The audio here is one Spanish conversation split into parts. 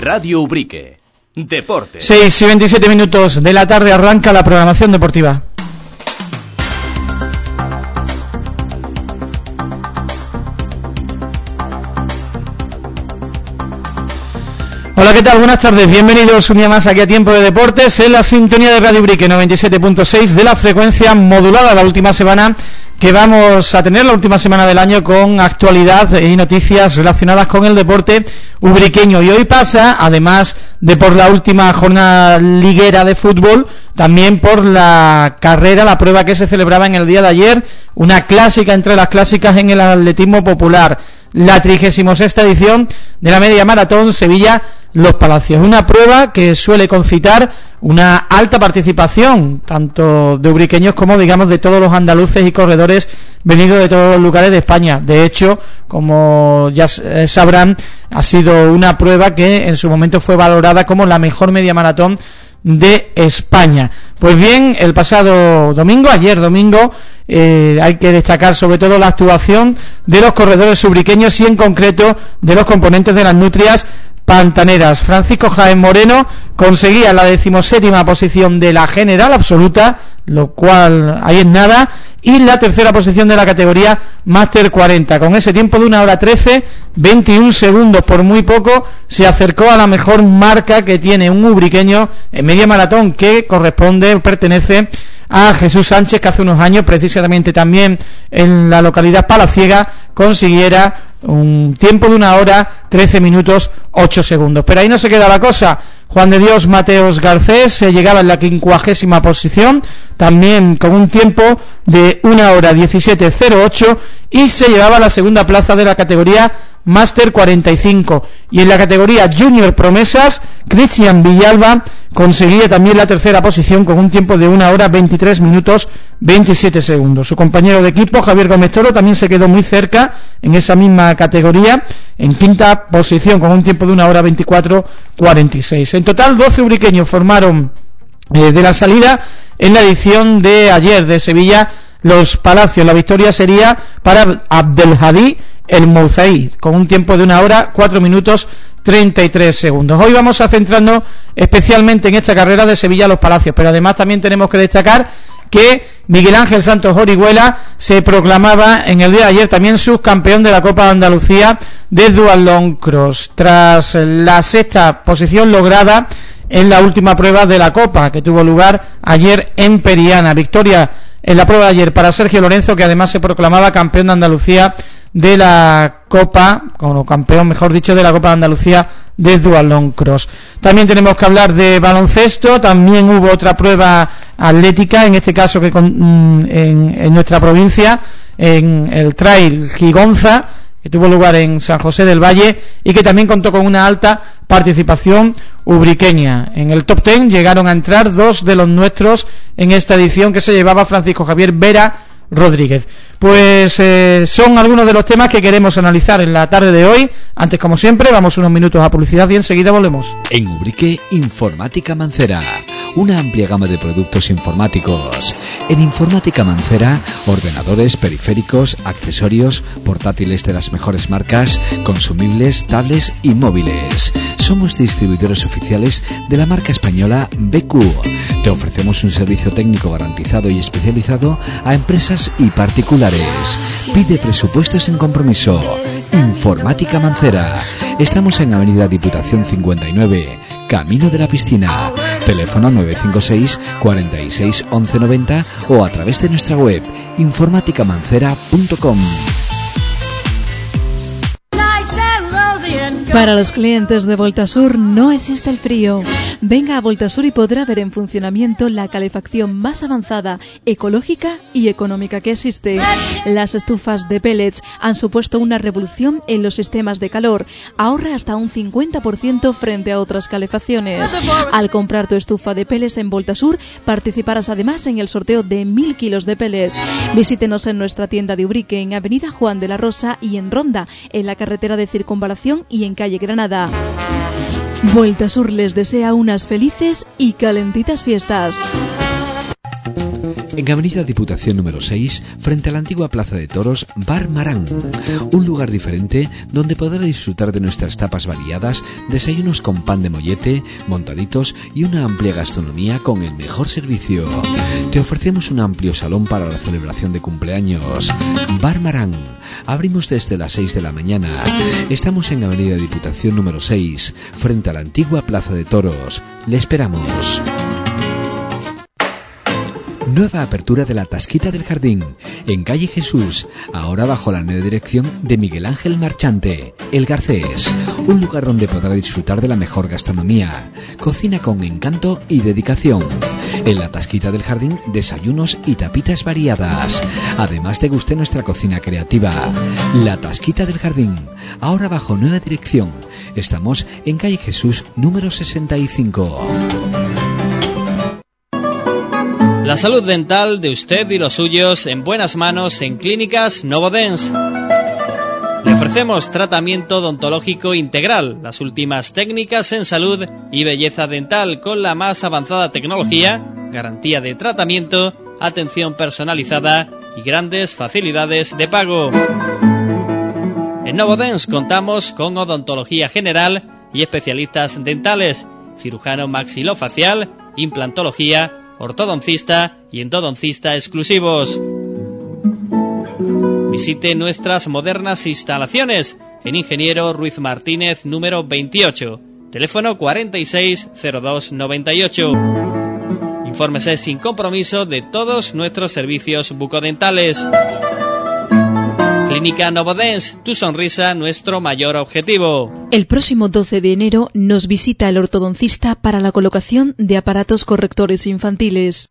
Radio Ubrique. Deporte. 6 y 27 minutos de la tarde arranca la programación deportiva. Hola, ¿qué tal? Buenas tardes, bienvenidos un día más aquí a Tiempo de Deportes en la sintonía de Radio Ubrique 97.6 de la frecuencia modulada, la última semana que vamos a tener, la última semana del año, con actualidad y noticias relacionadas con el deporte ubriqueño. Y hoy pasa, además de por la última jornada liguera de fútbol, también por la carrera, la prueba que se celebraba en el día de ayer, una clásica entre las clásicas en el atletismo popular, la 36ª edición de la media maratón Sevilla-Los Palacios, una prueba que suele concitar una alta participación tanto de ubriqueños como, digamos, de todos los andaluces y corredores venidos de todos los lugares de España. De hecho, como ya sabrán, ha sido una prueba que en su momento fue valorada como la mejor media maratón de España. Pues bien, el pasado domingo, ayer domingo, hay que destacar sobre todo la actuación de los corredores ubriqueños y en concreto de los componentes de las nutrias pantaneras. Francisco Jaén Moreno conseguía la 17ª posición de la general absoluta, lo cual ahí es nada, y la tercera posición de la categoría Máster 40, con ese tiempo de 1 hora 13, 21 segundos, por muy poco se acercó a la mejor marca que tiene un ubriqueño en media maratón, que pertenece a Jesús Sánchez, que hace unos años, precisamente también en la localidad palaciega, consiguiera un tiempo de 1 hora 13 minutos 8 segundos. Pero ahí no se queda la cosa. Juan de Dios Mateos Garcés llegaba en la 50ª posición, también con un tiempo de 1 hora 17:08, y se llevaba la segunda plaza de la categoría Máster 45. Y en la categoría Junior Promesas, Cristian Villalba conseguía también la tercera posición con un tiempo de 1 hora 23 minutos 27 segundos. Su compañero de equipo, Javier Gómez Toro, también se quedó muy cerca en esa misma categoría, en quinta posición con un tiempo de 1 hora 24:46. En total, 12 ubriqueños formaron de la salida en la edición de ayer de Sevilla Los Palacios. La victoria sería para Abdelhadi El Mouzaí, con un tiempo de 1 hora 4 minutos 33 segundos. Hoy vamos a centrarnos especialmente en esta carrera de Sevilla Los Palacios, pero además también tenemos que destacar que Miguel Ángel Santos Orihuela se proclamaba en el día de ayer también subcampeón de la Copa de Andalucía de Duathlon Cross, tras la 6ª posición lograda en la última prueba de la Copa, que tuvo lugar ayer en Periana. Victoria en la prueba de ayer para Sergio Lorenzo, que además se proclamaba campeón de Andalucía de la Copa, como campeón, mejor dicho, de la Copa de Andalucía de Duathlon Cross. También tenemos que hablar de baloncesto. También hubo otra prueba atlética, en este caso que en nuestra provincia, en el Trail Gigonza, que tuvo lugar en San José del Valle y que también contó con una alta participación ubriqueña. En el top 10 llegaron a entrar 2 de los nuestros en esta edición, que se llevaba Francisco Javier Vera Rodríguez. Pues son algunos de los temas que queremos analizar en la tarde de hoy. Antes, como siempre, vamos unos minutos a publicidad y enseguida volvemos. En Ubrique, Informática Mancera, una amplia gama de productos informáticos. En Informática Mancera, ordenadores, periféricos, accesorios, portátiles de las mejores marcas, consumibles, tablets y móviles. Somos distribuidores oficiales de la marca española BQ. Te ofrecemos un servicio técnico garantizado y especializado a empresas y particulares. Pide presupuestos sin compromiso. Informática Mancera. Estamos en Avenida Diputación 59, Camino de la Piscina. Teléfono 956 46 11 90 o a través de nuestra web informaticamancera.com. Para los clientes de Voltasur no existe el frío. Venga a Voltasur y podrá ver en funcionamiento la calefacción más avanzada, ecológica y económica que existe. Las estufas de pellets han supuesto una revolución en los sistemas de calor. Ahorra hasta un 50% frente a otras calefacciones. Al comprar tu estufa de pellets en Voltasur, participarás además en el sorteo de 1000 kilos de pellets. Visítenos en nuestra tienda de Ubrique, en Avenida Juan de la Rosa y en Ronda, en la carretera de Circunvalación y en calle Granada. Voltasur les desea unas felices y calentitas fiestas. En Avenida Diputación número 6, frente a la antigua Plaza de Toros, Bar Marán. Un lugar diferente donde podrá disfrutar de nuestras tapas variadas, desayunos con pan de mollete, montaditos y una amplia gastronomía con el mejor servicio. Te ofrecemos un amplio salón para la celebración de cumpleaños. Bar Marán. Abrimos desde las 6 de la mañana. Estamos en Avenida Diputación número 6, frente a la antigua Plaza de Toros. Le esperamos. Nueva apertura de la Tasquita del Jardín, en calle Jesús, ahora bajo la nueva dirección de Miguel Ángel Marchante, El Garcés, un lugar donde podrá disfrutar de la mejor gastronomía, cocina con encanto y dedicación. En la Tasquita del Jardín, desayunos y tapitas variadas. Además, deguste nuestra cocina creativa. La Tasquita del Jardín, ahora bajo nueva dirección. Estamos en calle Jesús número 65. La salud dental de usted y los suyos en buenas manos en Clínicas Novodens. Le ofrecemos tratamiento odontológico integral, las últimas técnicas en salud y belleza dental con la más avanzada tecnología, garantía de tratamiento, atención personalizada y grandes facilidades de pago. En Novodens contamos con odontología general y especialistas dentales, cirujano maxilofacial, implantología, ortodoncista y endodoncista exclusivos. Visite nuestras modernas instalaciones en Ingeniero Ruiz Martínez número 28, teléfono 460298. Infórmese sin compromiso de todos nuestros servicios bucodentales. Clínica Novodens, tu sonrisa, nuestro mayor objetivo. El próximo 12 de enero nos visita el ortodoncista para la colocación de aparatos correctores infantiles.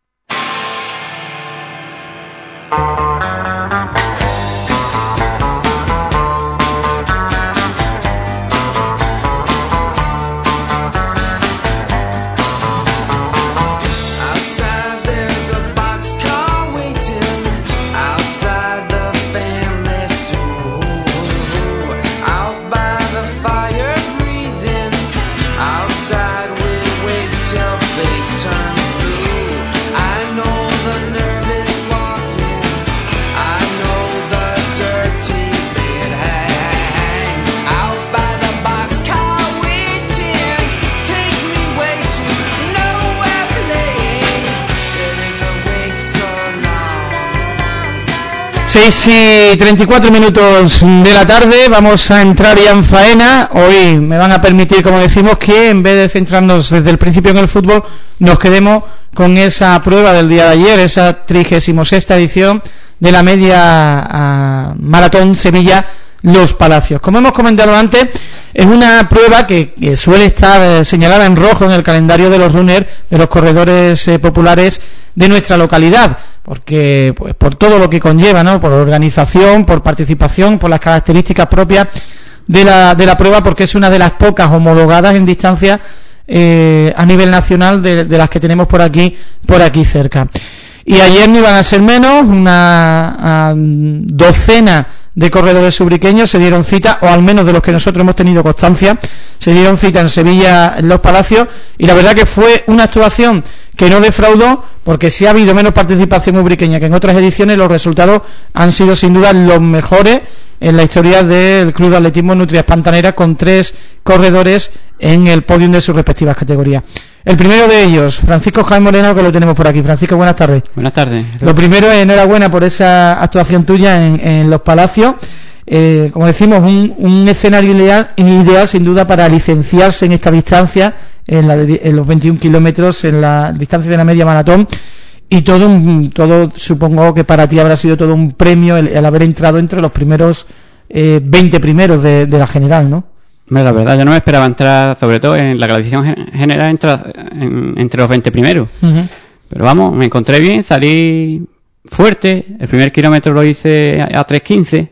Seis y 34 minutos de la tarde, vamos a entrar ya en faena. Hoy me van a permitir, como decimos, que en vez de centrarnos desde el principio en el fútbol, nos quedemos con esa prueba del día de ayer, esa 36ª edición de la media maratón Sevilla Los Palacios. Como hemos comentado antes, es una prueba que suele estar señalada en rojo en el calendario de los runners, de los corredores populares de nuestra localidad, porque pues por todo lo que conlleva, ¿no? Por organización, por participación, por las características propias de la prueba, porque es una de las pocas homologadas en distancia a nivel nacional de las que tenemos por aquí cerca. Y ayer no iban a ser menos, una docena de corredores ubriqueños se dieron cita, o al menos de los que nosotros hemos tenido constancia, se dieron cita en Sevilla, en Los Palacios, y la verdad que fue una actuación que no defraudó, porque si ha habido menos participación ubriqueña que en otras ediciones, los resultados han sido sin duda los mejores en la historia del Club de Atletismo Nutrias Pantaneras, con 3 corredores en el podium de sus respectivas categorías. El primero de ellos, Francisco Jaime Moreno, que lo tenemos por aquí. Francisco, buenas tardes. Buenas tardes. Lo primero, enhorabuena por esa actuación tuya en Los Palacios. Como decimos, un escenario ideal sin duda para licenciarse en esta distancia, en los 21 kilómetros, en la distancia de la media maratón, y todo supongo que para ti habrá sido todo un premio el haber entrado entre los primeros 20 primeros de la general, ¿no? La verdad, yo no me esperaba entrar, sobre todo en la clasificación general, entre los 20 primeros. Uh-huh. Pero vamos, me encontré bien, salí fuerte. El primer kilómetro lo hice a 3:15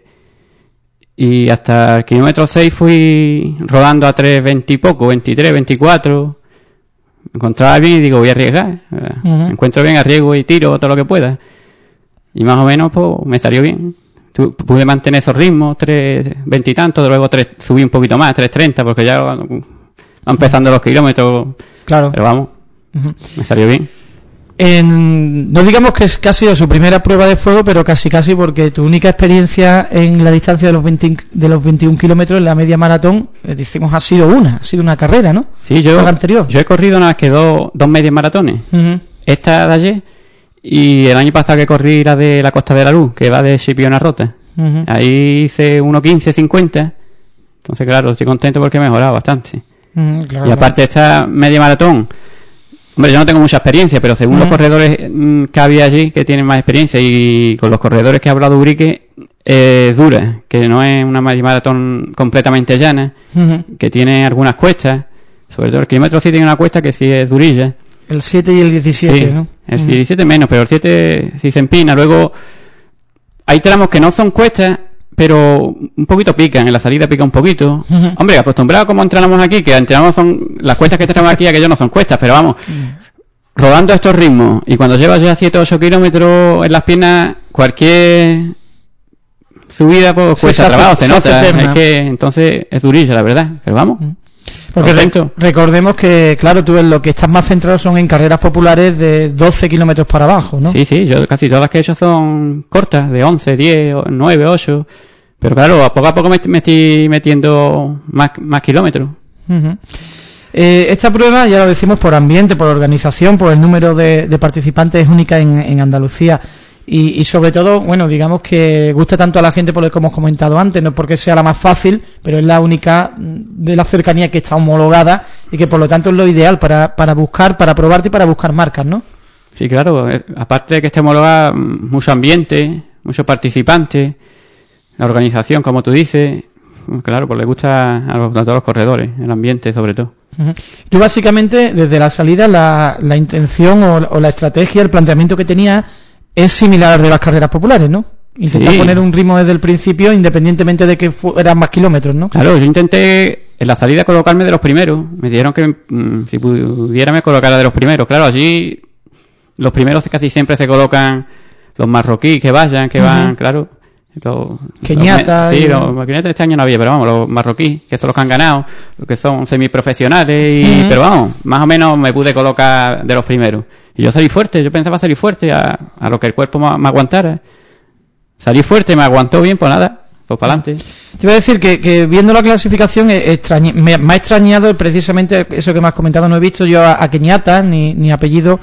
y hasta el kilómetro 6 fui rodando a 3:20 y poco, 23, 24. Me encontraba bien y digo, voy a arriesgar. Uh-huh. Me encuentro bien, arriesgo y tiro todo lo que pueda. Y más o menos pues me salió bien. Pude mantener esos ritmos, 3:20 y tanto, luego subí un poquito más, 3:30, porque ya van empezando los kilómetros. Claro. Pero vamos, uh-huh. Me salió bien. No digamos que ha sido su primera prueba de fuego, pero casi porque tu única experiencia en la distancia de los 21 kilómetros en la media maratón, decimos, ha sido una carrera, ¿no? Sí, yo he corrido nada más que dos medias maratones. Uh-huh. Esta de ayer y el año pasado que corrí la de la Costa de la Luz, que va de Chipiona Rota. Uh-huh. Ahí hice 1:15:50. Entonces, claro, estoy contento porque he mejorado bastante. Uh-huh, claro, y aparte esta media maratón, hombre, yo no tengo mucha experiencia, pero según los corredores que había allí, que tienen más experiencia, y con los corredores que ha hablado Ubrique, es dura, que no es una media maratón completamente llana, que tiene algunas cuestas, sobre todo el kilómetro 7 tiene una cuesta que sí es durilla. El 7 y el 17, sí, ¿no? El 17 menos, pero el 7 sí se empina. Luego hay tramos que no son cuestas, pero un poquito pican, en la salida pica un poquito. Hombre, acostumbrado como entrenamos aquí, que entrenamos son las cuestas que tenemos aquí, aquello no son cuestas, pero vamos, rodando a estos ritmos, y cuando llevas ya 7 o 8 kilómetros en las piernas, cualquier subida pues cuesta trabajo, se nota, es que entonces es durilla, la verdad, pero vamos. Porque recordemos que, claro, tú en lo que estás más centrado son en carreras populares de 12 kilómetros para abajo, ¿no? Sí, yo casi todas las que he hecho son cortas, de 11, 10, 9, 8. Pero claro, a poco me estoy metiendo más kilómetros. Uh-huh. Esta prueba, ya lo decimos, por ambiente, por organización, por el número de participantes, es única en Andalucía. Y sobre todo, bueno, digamos que gusta tanto a la gente por lo que hemos comentado antes, no porque sea la más fácil, pero es la única de la cercanía que está homologada y que por lo tanto es lo ideal para buscar, para probarte y para buscar marcas, ¿no? Sí, claro, aparte de que esté homologada, mucho ambiente, muchos participantes, la organización, como tú dices, claro, pues le gusta a todos los corredores, el ambiente sobre todo. Uh-huh. Tú básicamente, desde la salida, la intención o la estrategia, el planteamiento que tenía es similar al de las carreras populares, ¿no? Intentar poner un ritmo desde el principio, independientemente de que fueran más kilómetros, ¿no? Claro, yo intenté en la salida colocarme de los primeros. Me dijeron que si pudiera me colocara de los primeros. Claro, allí los primeros casi siempre se colocan los marroquíes que van, claro. Keniata. Los keniatas este año no había, pero vamos, los marroquíes, que son los que han ganado, los que son semiprofesionales, pero vamos, más o menos me pude colocar de los primeros. Y yo salí fuerte, yo pensaba salir fuerte a lo que el cuerpo me aguantara. Salí fuerte, me aguantó bien, pues nada, pues para adelante. Te iba a decir que viendo la clasificación me ha extrañado precisamente eso que me has comentado. No he visto yo a Keniata ni apellido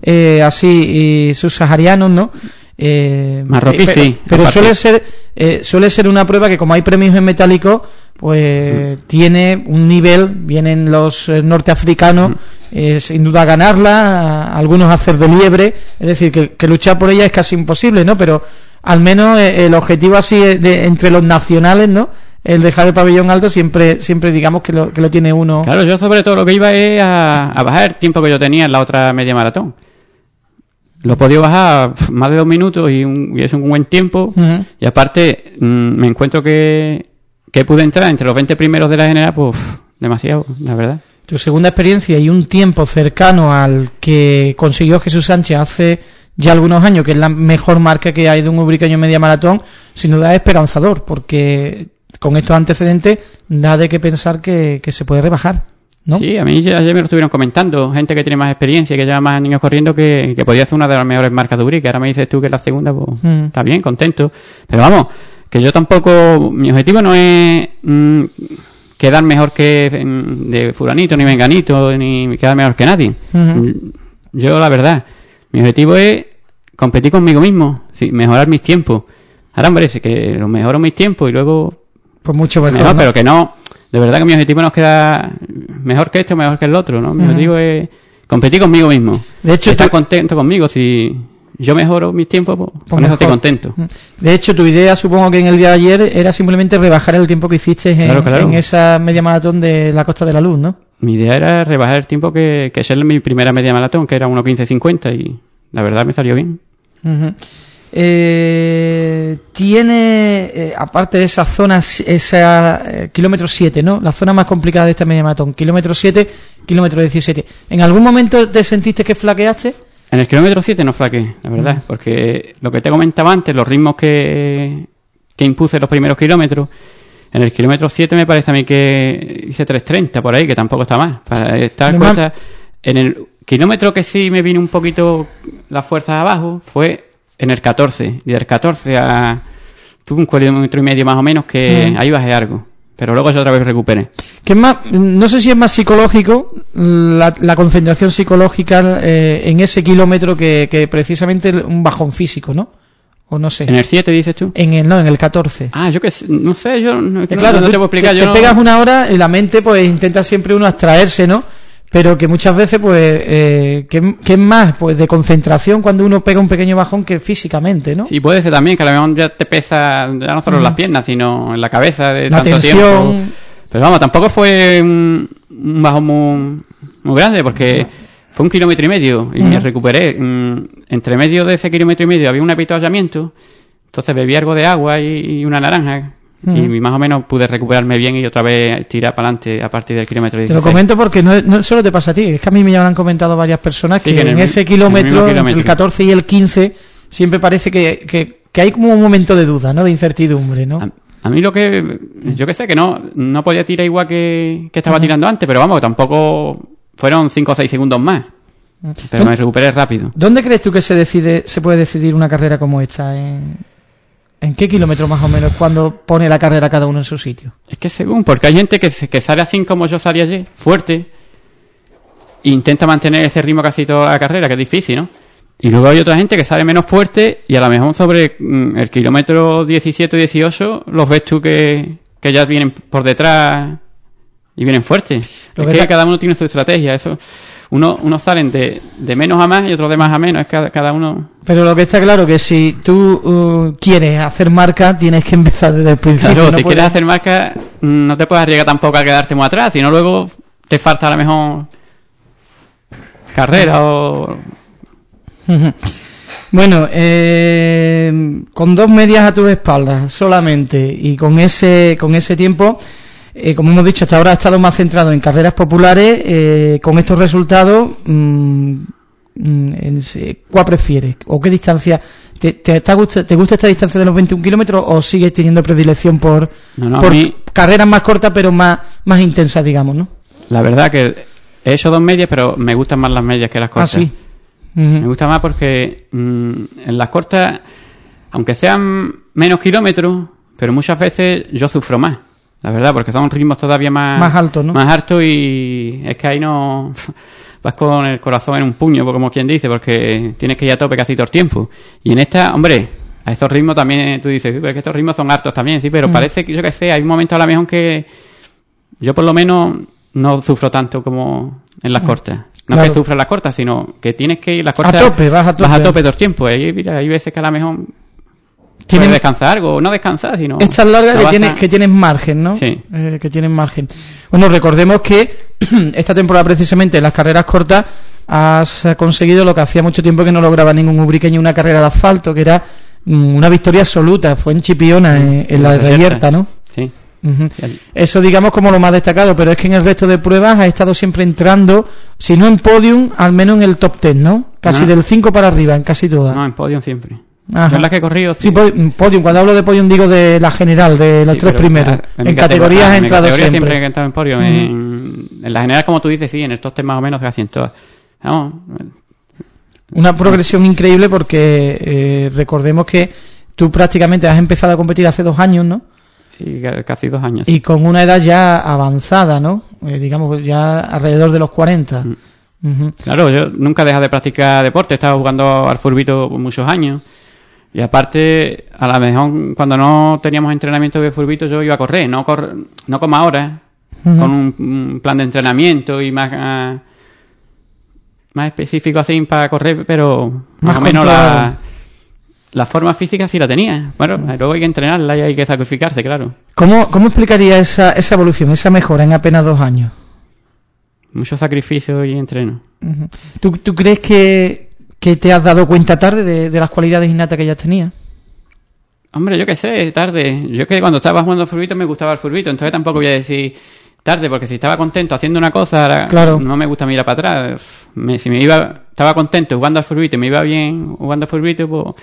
así subsaharianos, ¿no? Marroquí sí, pero suele ser una prueba que, como hay premios en metálico, pues tiene un nivel. Vienen los norteafricanos sin duda a ganarla, algunos a hacer de liebre, es decir, que luchar por ella es casi imposible, ¿no? Pero al menos el objetivo así entre los nacionales, ¿no? El dejar el pabellón alto siempre digamos que lo tiene uno. Claro, yo sobre todo lo que iba es a bajar el tiempo que yo tenía en la otra media maratón. Lo he podido bajar más de 2 minutos y es un buen tiempo. Uh-huh. Y aparte, me encuentro que pude entrar entre los 20 primeros de la general, pues demasiado, la verdad. Tu segunda experiencia y un tiempo cercano al que consiguió Jesús Sánchez hace ya algunos años, que es la mejor marca que hay de un ubriqueño media maratón, sin duda es esperanzador, porque con estos antecedentes da de qué pensar que se puede rebajar, ¿no? Sí, a mí ayer me lo estuvieron comentando, gente que tiene más experiencia, que lleva más años corriendo, que podía hacer una de las mejores marcas de Ubrique. Ahora me dices tú que es la segunda, pues está bien, contento. Pero vamos, que yo tampoco, mi objetivo no es quedar mejor que de fulanito, ni menganito, ni quedar mejor que nadie. Uh-huh. Yo, la verdad, mi objetivo es competir conmigo mismo, mejorar mis tiempos. Ahora, hombre, que lo mejoro mis tiempos y luego pues mucho mejor, ¿no? Pero que no, de verdad que mi objetivo no es quedar mejor que esto, mejor que el otro, ¿no? Mi objetivo es competir conmigo mismo. De hecho, estar contento conmigo. Si yo mejoro mis tiempos, pues con eso estoy contento. De hecho, tu idea, supongo que en el día de ayer, era simplemente rebajar el tiempo que hiciste en esa media maratón de la Costa de la Luz, ¿no? Mi idea era rebajar el tiempo que es mi primera media maratón, que era 1:15:50, y la verdad me salió bien. Uh-huh. Tiene, aparte de esa zona, kilómetro 7, ¿no? La zona más complicada de esta media maratón, kilómetro 7, kilómetro 17. ¿En algún momento te sentiste que flaqueaste? En el kilómetro 7 no flaqueé, la verdad, porque lo que te comentaba antes, los ritmos que impuse los primeros kilómetros, en el kilómetro 7 me parece a mí que hice 3:30 por ahí, que tampoco está mal. Para estar cuenta, en el kilómetro que sí me vino un poquito las fuerzas abajo fue en el 14. Y del 14 a... Tuve un kilómetro y medio más o menos que ahí bajé algo. Pero luego yo otra vez recuperé. ¿Qué es más? No sé si es más psicológico, la concentración psicológica en ese kilómetro que precisamente un bajón físico, ¿no? O no sé. ¿En el 7 dices tú? En el 14. Ah, yo que sé, no sé, yo claro, no te puedo explicar. Te pegas una hora y la mente pues intenta siempre uno abstraerse, ¿no? Pero que muchas veces pues que es más pues de concentración cuando uno pega un pequeño bajón que físicamente, ¿no? Sí, puede ser también que a lo mejor ya te pesa ya no solo en las piernas, sino en la cabeza de la tanto tensión. tiempo. Pero vamos, tampoco fue un bajón muy grande porque fue 1,5 kilómetros y me recuperé. Entre medio de ese 1,5 kilómetros había un avituallamiento, entonces bebí algo de agua y una naranja. Y más o menos pude recuperarme bien y otra vez tirar para adelante a partir del kilómetro 16. Te lo comento porque no solo te pasa a ti, es que a mí me han comentado varias personas que en ese kilómetro, entre el 14 y el 15, siempre parece que hay como un momento de duda, ¿no? De incertidumbre, ¿no? A mí lo que... Yo que sé, que no podía tirar igual que estaba tirando antes, pero vamos, tampoco fueron 5 o 6 segundos más. Pero me recuperé rápido. ¿Dónde crees tú que se puede decidir una carrera como esta? ¿En qué kilómetro más o menos cuando pone la carrera cada uno en su sitio? Es que según, porque hay gente que sale así como yo salí ayer, fuerte, e intenta mantener ese ritmo casi toda la carrera, que es difícil, ¿no? Y luego hay otra gente que sale menos fuerte y a lo mejor sobre el kilómetro 17 o 18 los ves tú que ya vienen por detrás y vienen fuertes. Es que cada uno tiene su estrategia, eso... Unos salen de menos a más y otros de más a menos, es cada uno... Pero lo que está claro que si tú quieres hacer marca, tienes que empezar desde el principio. Claro, si quieres hacer marca, no te puedes arriesgar tampoco a quedarte muy atrás, sino luego te falta a lo mejor carrera o... Bueno, con 2 medias a tus espaldas solamente y con ese tiempo... como hemos dicho, hasta ahora ha estado más centrado en carreras populares. Con estos resultados, ¿cuál prefieres? ¿O qué distancia? ¿Te gusta esta distancia de los 21 kilómetros o sigues teniendo predilección por carreras más cortas pero más intensas, digamos, ¿no? La verdad que he hecho 2 medias, pero me gustan más las medias que las cortas. Ah, sí. Me gusta más porque en las cortas, aunque sean menos kilómetros, pero muchas veces yo sufro más. La verdad, porque son ritmos todavía más altos, ¿no? Más altos y es que ahí no vas con el corazón en un puño, como quien dice, porque tienes que ir a tope casi todo el tiempo. Y en esta, hombre, a estos ritmos también tú dices, pero es que estos ritmos son hartos también, sí, pero parece que, yo qué sé, hay un momento a lo mejor que yo por lo menos no sufro tanto como en las cortas. No claro. que sufra en las cortas, sino que tienes que ir las cortas... A tope, vas a tope todo el tiempo. Y mira, hay veces que a lo mejor... Tienes descansar algo, no descansar, sino... Estas largas que tienes margen, ¿no? Sí. Que tienen margen. Bueno, recordemos que esta temporada precisamente en las carreras cortas has conseguido lo que hacía mucho tiempo que no lograba ningún ubriqueño, una carrera de asfalto, que era una victoria absoluta. Fue en Chipiona, en la Reyerta, ¿no? Sí. Eso digamos como lo más destacado, pero es que en el resto de pruebas ha estado siempre entrando, si no en podium, al menos en el top 10, ¿no? Casi del 5 para arriba, en casi todas. No, en podium siempre. Ajá. Yo en las que he corrido... Sí, podium. Cuando hablo de podium digo de la general, de los 3 primeros. En categorías he entrado siempre. He entrado en podium. En la general, como tú dices, sí, en el top 10 más o menos casi en todas. Vamos. Una progresión increíble porque recordemos que tú prácticamente has empezado a competir hace 2 años, ¿no? Sí, casi 2 años. Y con una edad ya avanzada, ¿no? Digamos ya alrededor de los 40. Claro, yo nunca dejé de practicar deporte. He estado jugando al furbito por muchos años. Y aparte, a lo mejor cuando no teníamos entrenamiento de furbito yo iba a correr, no como ahora, con un plan de entrenamiento y más específico así para correr, pero más o menos la forma física sí la tenía. Bueno, luego hay que entrenarla y hay que sacrificarse, claro. ¿Cómo explicaría esa evolución, esa mejora en apenas 2 años? Mucho sacrificio y entreno. ¿Tú crees que te has dado cuenta tarde de las cualidades innatas que ya tenías? Hombre, yo qué sé, tarde. Yo que cuando estaba jugando al furbito me gustaba el furbito, entonces tampoco voy a decir tarde, porque si estaba contento haciendo una cosa, claro, no me gusta mirar para atrás. Estaba contento jugando al furbito y me iba bien jugando al furbito, pues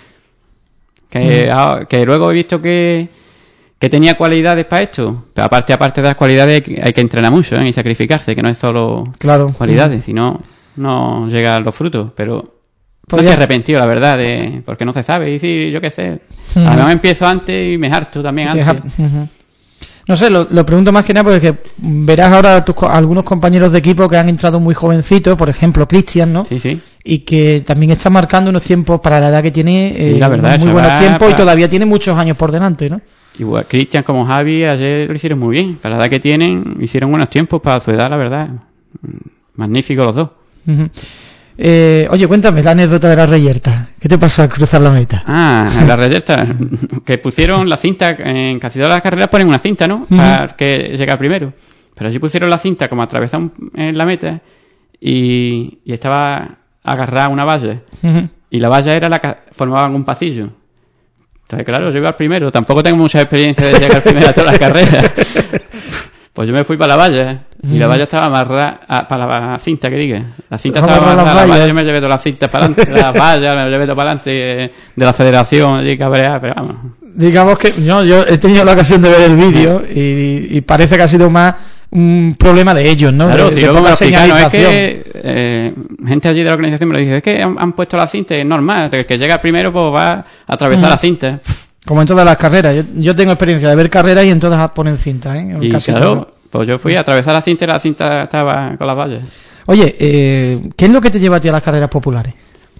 que luego he visto que tenía cualidades para esto. Pero aparte de las cualidades hay que entrenar mucho, y sacrificarse, que no es solo cualidades, sino no llegan los frutos, pero Pues no ya. estoy arrepentido, la verdad, porque no se sabe. Y sí, yo qué sé. A lo mejor empiezo antes y me harto también antes. No sé, lo pregunto más que nada porque verás ahora algunos compañeros de equipo que han entrado muy jovencitos, por ejemplo Cristian, ¿no? Sí, sí. Y que también está marcando unos tiempos para la edad que tiene, Sí, la verdad, muy eso buenos va tiempos y para- todavía tiene muchos años por delante, ¿no? Igual Cristian como Javi ayer lo hicieron muy bien. Para la edad que tienen, hicieron buenos tiempos para su edad, la verdad. Magníficos los dos. Ujú. Oye, cuéntame la anécdota de la reyerta. ¿Qué te pasó al cruzar la meta? En la reyerta, que pusieron la cinta, en casi todas las carreras ponen una cinta, ¿no? Para que llega primero. Pero allí pusieron la cinta como atravesada en la meta y estaba agarrada a una valla. Ujú. Y la valla era la que formaban un pasillo. Entonces, claro, yo iba al primero. Tampoco tengo mucha experiencia de llegar primero a todas las carreras. Pues yo me fui para la valla y la valla estaba amarrada para la cinta, que diga. La cinta estaba Amarrada a las amarrada a la vallas. valla, yo me llevé todas las cintas para adelante, las vallas, me llevé todo para adelante de la federación, allí cabrear, pero vamos. Digamos que yo he tenido la ocasión de ver el vídeo y parece que ha sido más un problema de ellos, ¿no? Claro, de si luego me poca lo explicaron, es señalización. que gente allí de la organización me lo dice, es que han puesto la cinta, es normal, el que llega primero pues va a atravesar la cinta. Como en todas las carreras. Yo tengo experiencia de ver carreras y en todas ponen cinta, ¿eh? En Y casi claro, todas. pues yo fui a atravesar la cinta y la cinta estaba con las vallas. Oye, ¿qué es lo que te lleva a ti a las carreras populares?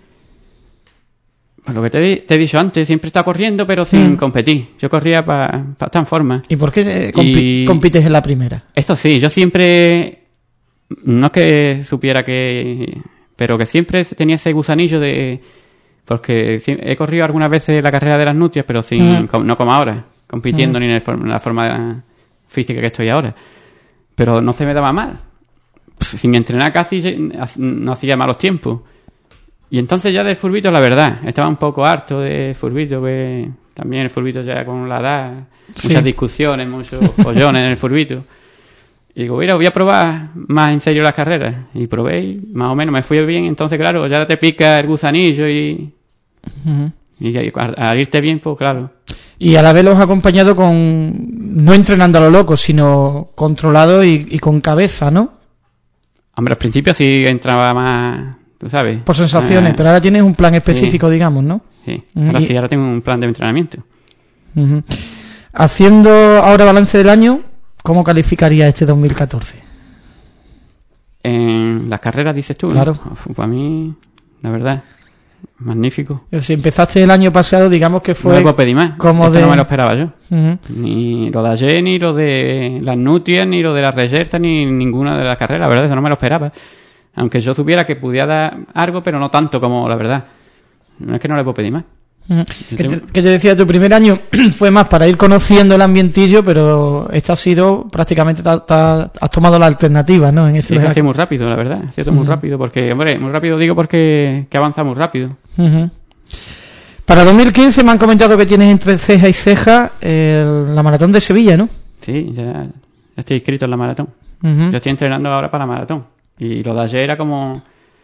Pues lo que te he dicho antes, siempre he estado corriendo, pero sin competir. Yo corría para estar en forma. ¿Y por qué Y- compites en la primera? Esto sí, yo siempre, no es que supiera pero que siempre tenía ese gusanillo porque he corrido algunas veces la carrera de las nutrias, pero no como ahora, compitiendo ni en la forma física que estoy ahora. Pero no se me daba mal. Sin entrenar casi no hacía malos tiempos. Y entonces ya del furbito, la verdad, estaba un poco harto de furbito, que también el furbito ya con la edad, Sí. muchas discusiones, muchos pollones en el furbito. Y digo, mira, voy a probar más en serio las carreras. Y probé y más o menos me fui bien. Entonces, claro, ya te pica el gusanillo y al irte bien, pues claro. Y a la vez los has acompañado no entrenando a lo loco, sino controlado y con cabeza, ¿no? Hombre, al principio sí entraba más, tú sabes. Por sensaciones, pero ahora tienes un plan específico, digamos, ¿no? Sí, Y- ahora tengo un plan de entrenamiento. Ujú. Haciendo ahora balance del año, ¿cómo calificaría este 2014? En las carreras, dices tú, ¿no? Claro. Para mí, la verdad, magnífico. Si empezaste el año pasado, digamos que No fue me puedo pedir más. como Esto de... no me lo esperaba yo. Ujú. Ni lo de ayer, ni lo de las nutrias, ni lo de las reyertas, ni ninguna de las carreras. La verdad, eso no me lo esperaba. Aunque yo supiera que pudiera dar algo, pero no tanto como la verdad. No es que no le puedo pedir más. Ujú. Yo Que tengo- te decía, tu primer año fue más para ir conociendo el ambientillo, pero esto ha sido prácticamente, has tomado la alternativa, ¿no? En Sí, este es que hace muy rápido, la verdad. Ha sido muy rápido, porque, hombre, muy rápido digo porque que avanza muy rápido. Ujú. Para 2015 me han comentado que tienes entre ceja y ceja la maratón de Sevilla, ¿no? Sí, ya estoy inscrito en la maratón. Ujú. Yo estoy entrenando ahora para la maratón. Y lo de ayer era como,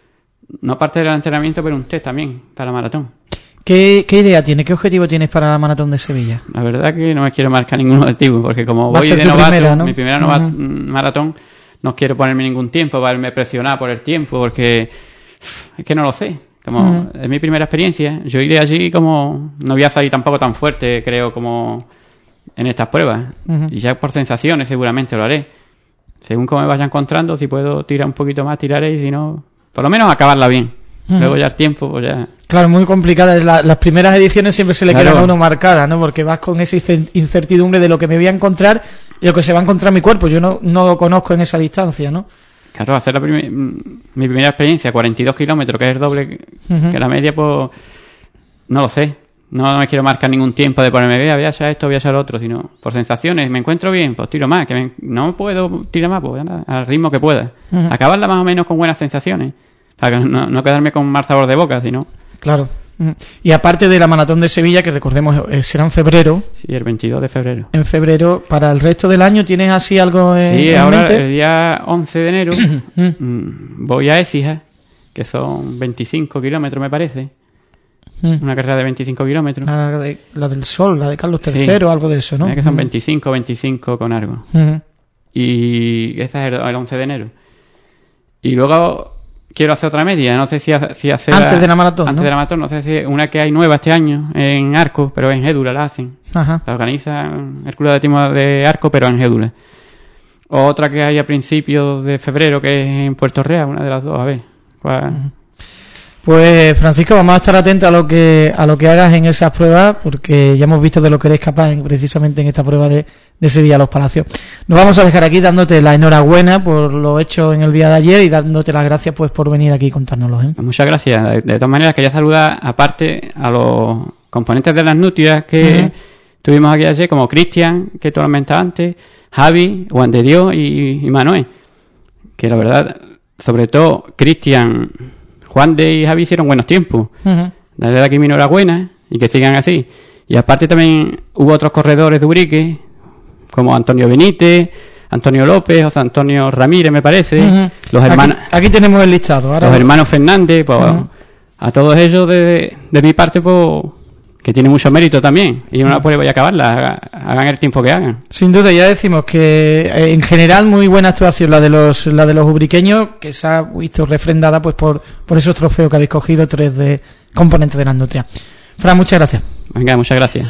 no parte del entrenamiento, pero un test también para la maratón. ¿Qué idea tienes? ¿Qué objetivo tienes para la maratón de Sevilla? La verdad que no me quiero marcar ningún objetivo, porque como Va a voy ser de tu novato, primera, ¿no? mi primera maratón, no quiero ponerme ningún tiempo para verme presionar por el tiempo, porque es que no lo sé. Como es mi primera experiencia, yo iré allí como no voy a salir tampoco tan fuerte, creo, como en estas pruebas. Y ya por sensaciones seguramente lo haré. Según cómo me vaya encontrando, si puedo tirar un poquito más, tiraré, y si no, por lo menos acabarla bien. Luego ya el tiempo, pues ya... Claro, muy complicada. Las primeras ediciones siempre se le Claro. quedan a uno marcadas, ¿no? Porque vas con esa incertidumbre de lo que me voy a encontrar y lo que se va a encontrar mi cuerpo. Yo no lo conozco en esa distancia, ¿no? Claro, hacer mi primera experiencia, 42 kilómetros, que es el doble que la media, pues no lo sé. No me quiero marcar ningún tiempo de ponerme, voy a hacer esto, voy a hacer lo otro, sino por sensaciones. Me encuentro bien, pues tiro más. No puedo tirar más, pues nada, al ritmo que pueda. Acabarla más o menos con buenas sensaciones, para que no quedarme con mal sabor de boca, sino... Claro. Y aparte de la maratón de Sevilla, que recordemos será en febrero, Sí, el 22 de febrero. para el resto del año, ¿tienes así algo Sí, en ahora mente? el día 11 de enero voy a Écija, que son 25 kilómetros, me parece. Una carrera de 25 kilómetros. La del Sol, la de Carlos III, Sí. algo de eso, ¿no? Que son 25 con algo. Ujú. Y ese es el 11 de enero. Y luego quiero hacer otra media. No sé si hacer... Antes de la maratón, Antes ¿no? de la maratón, no sé si una que hay nueva este año, en Arco, pero en Gédula la hacen. Ajá. La organiza el Club de Atletismo de Arco, pero en Gédula. O otra que hay a principios de febrero, que es en Puerto Real, una de las dos, a ver. ¿Cuál? Pues Francisco, vamos a estar atentos a lo que hagas en esas pruebas, porque ya hemos visto de lo que eres capaz precisamente en esta prueba de Sevilla Los Palacios. Nos vamos a dejar aquí dándote la enhorabuena por lo hecho en el día de ayer y dándote las gracias pues por venir aquí y contárnoslo, ¿eh? Muchas gracias. De todas maneras, quería saludar aparte a los componentes de las Nutrias que tuvimos aquí ayer, como Cristian, que tú lo mentabas antes, Javi, Juan de Dios y Manuel. Que la verdad, sobre todo, Cristian, Juan de y Javi hicieron buenos tiempos. Darle de aquí mi enhorabuena y que sigan así. Y aparte también hubo otros corredores de Ubrique, como Antonio Benítez, Antonio López, José Antonio Ramírez, me parece. Los hermanos, aquí tenemos el listado. Ahora los hermanos Fernández, pues, a todos ellos de mi parte, pues, que tiene mucho mérito también. Y una prueba y acabarla, hagan el tiempo que hagan. Sin duda, ya decimos que en general muy buena actuación la de los ubriqueños, que se ha visto refrendada pues por esos trofeos que habéis cogido, 3 de componentes de la Nutria. Fran, muchas gracias. Venga, muchas gracias.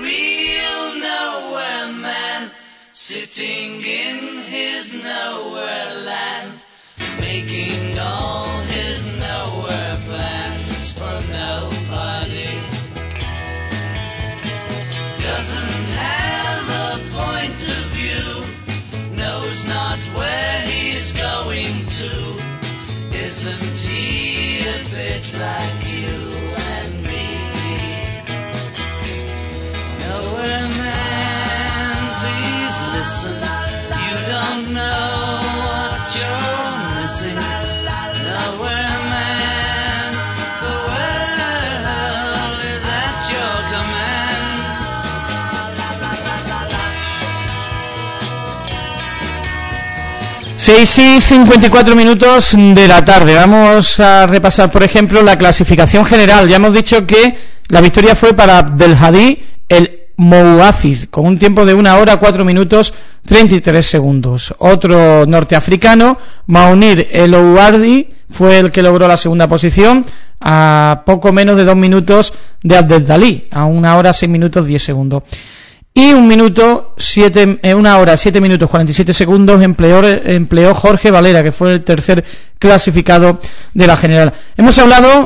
Isn't he a bit like you and me? Nowhere man, please listen. You don't know what you're missing. Nowhere man, the world is at your command. 6:54 de la tarde. Vamos a repasar, por ejemplo, la clasificación general. Ya hemos dicho que la victoria fue para Abdelhadi el Mouaziz, con un tiempo de 1 hora 4 minutos 33 segundos. Otro norteafricano, Maunir El Ouardi, fue el que logró la segunda posición, a poco menos de 2 minutos de Abdelhadi, a 1 hora 6 minutos 10 segundos. Y 1 hora 7 minutos 47 segundos empleó Jorge Valera, que fue el tercer clasificado de la general. Hemos hablado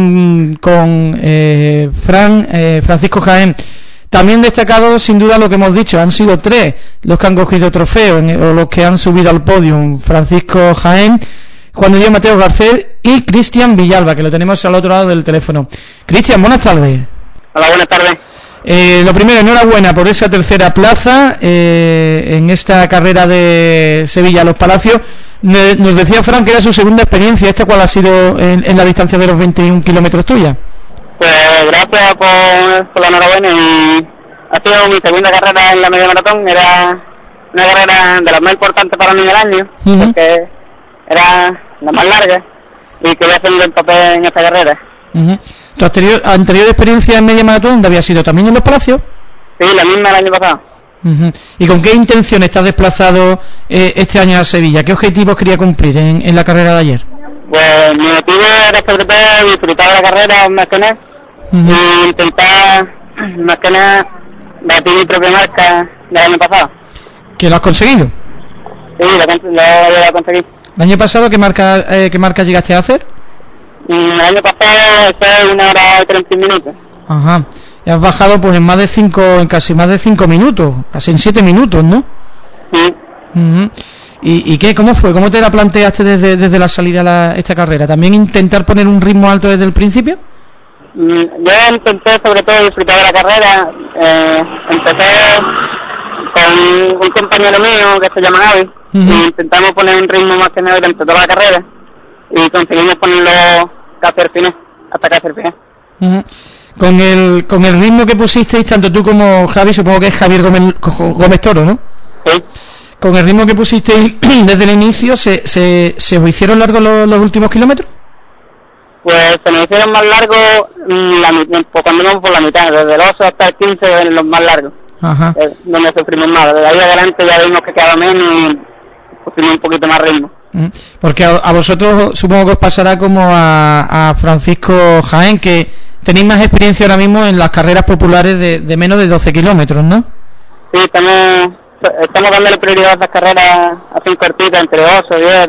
con Francisco Jaén. También destacado, sin duda, lo que hemos dicho. Han sido 3 los que han cogido trofeo, o los que han subido al podio: Francisco Jaén, Juan de Dios Mateo Garcés y Cristian Villalba, que lo tenemos al otro lado del teléfono. Cristian, buenas tardes. Hola, buenas tardes. Lo primero, enhorabuena por esa tercera plaza en esta carrera de Sevilla Los Palacios. Nos decía Fran que era su segunda experiencia. ¿Esta cuál ha sido en la distancia de los 21 kilómetros tuya? Pues gracias por la enhorabuena. Y ha sido mi segunda carrera en la media maratón. Era una carrera de las más importantes para mí en el año, porque era la más larga y quería hacer el papel en esta carrera. ¿Tu anterior experiencia en media maratón dónde había sido? ¿También en Los Palacios? Sí, la misma el año pasado. ¿Y con qué intención estás desplazado este año a Sevilla? ¿Qué objetivos quería cumplir en la carrera de ayer? Pues mi objetivo era sobre todo disfrutar de la carrera más que nada, y intentar más que nada batir mi propia marca del año pasado. ¿Que lo has conseguido? Sí, lo conseguí. ¿El año pasado qué marca llegaste a hacer? El año pasado fue 1 hora y 30 minutos. Ajá. Y has bajado pues en casi más de 5 minutos, casi en 7 minutos, ¿no? Sí. ¿Y qué? ¿Cómo fue? ¿Cómo te la planteaste desde la salida a esta carrera? ¿También intentar poner un ritmo alto desde el principio? Yo intenté sobre todo disfrutar de la carrera. Empecé con un compañero mío que se llama Gaby, y intentamos poner un ritmo más que nada durante toda la carrera, y conseguimos ponerlo hasta casi el final. Con el ritmo que pusisteis, tanto tú como Javi, supongo que es Javier Gómez Toro, ¿no? Sí. Con el ritmo que pusisteis desde el inicio, ¿se os hicieron largos los últimos kilómetros? Pues se nos hicieron más largos cuando íbamos por la mitad, desde el 8 hasta el 15 los más largos. Donde sufrimos más. Desde ahí adelante ya vimos que quedaba menos y pusimos un poquito más ritmo. Porque a vosotros supongo que os pasará como a Francisco Jaén, que tenéis más experiencia ahora mismo en las carreras populares de menos de 12 kilómetros, ¿no? Sí, estamos dándole prioridad a estas carreras así cortitas, entre 8, 10,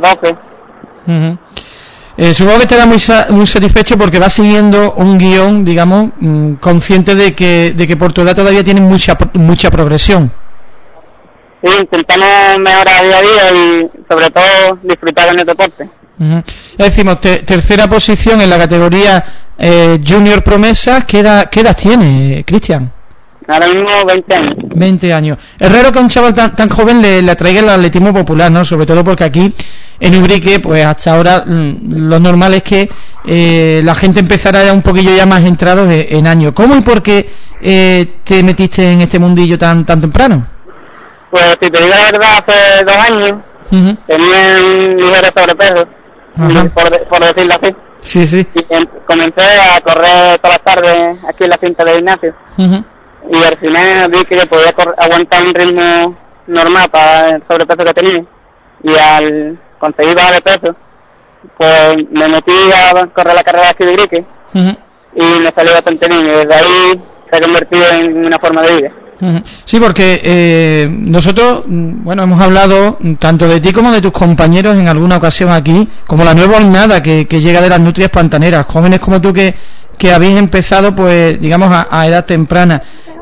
12. Supongo que estará muy satisfecho porque va siguiendo un guión, digamos, consciente de que por tu edad todavía tienes mucha progresión. Sí, intentamos mejorar día a día y sobre todo disfrutar en el deporte. Ya decimos, tercera posición en la categoría Junior Promesas. ¿Qué edad tiene, Cristian? Ahora mismo 20 años. 20 años. Es raro que a un chaval tan joven le atraiga el atletismo popular, ¿no? Sobre todo porque aquí en Ubrique, pues hasta ahora lo normal es que la gente empezara ya un poquillo ya más entrados en años. ¿Cómo y por qué te metiste en este mundillo tan temprano? Pues si te digo la verdad, hace 2 años tenía un ligero sobrepeso, por decirlo así. Sí. Y comencé a correr todas las tardes aquí en la cinta del gimnasio. Y al final vi que podía aguantar un ritmo normal para el sobrepeso que tenía. Y al conseguir bajar de peso, pues me metí a correr la carrera aquí de Ubrique y me salió bastante bien. Y desde ahí se ha convertido en una forma de vida. Sí, porque nosotros, bueno, hemos hablado tanto de ti como de tus compañeros en alguna ocasión aquí, como la nueva hornada que llega de las nutrias pantaneras, jóvenes como tú que habéis empezado, pues, digamos, a edad temprana.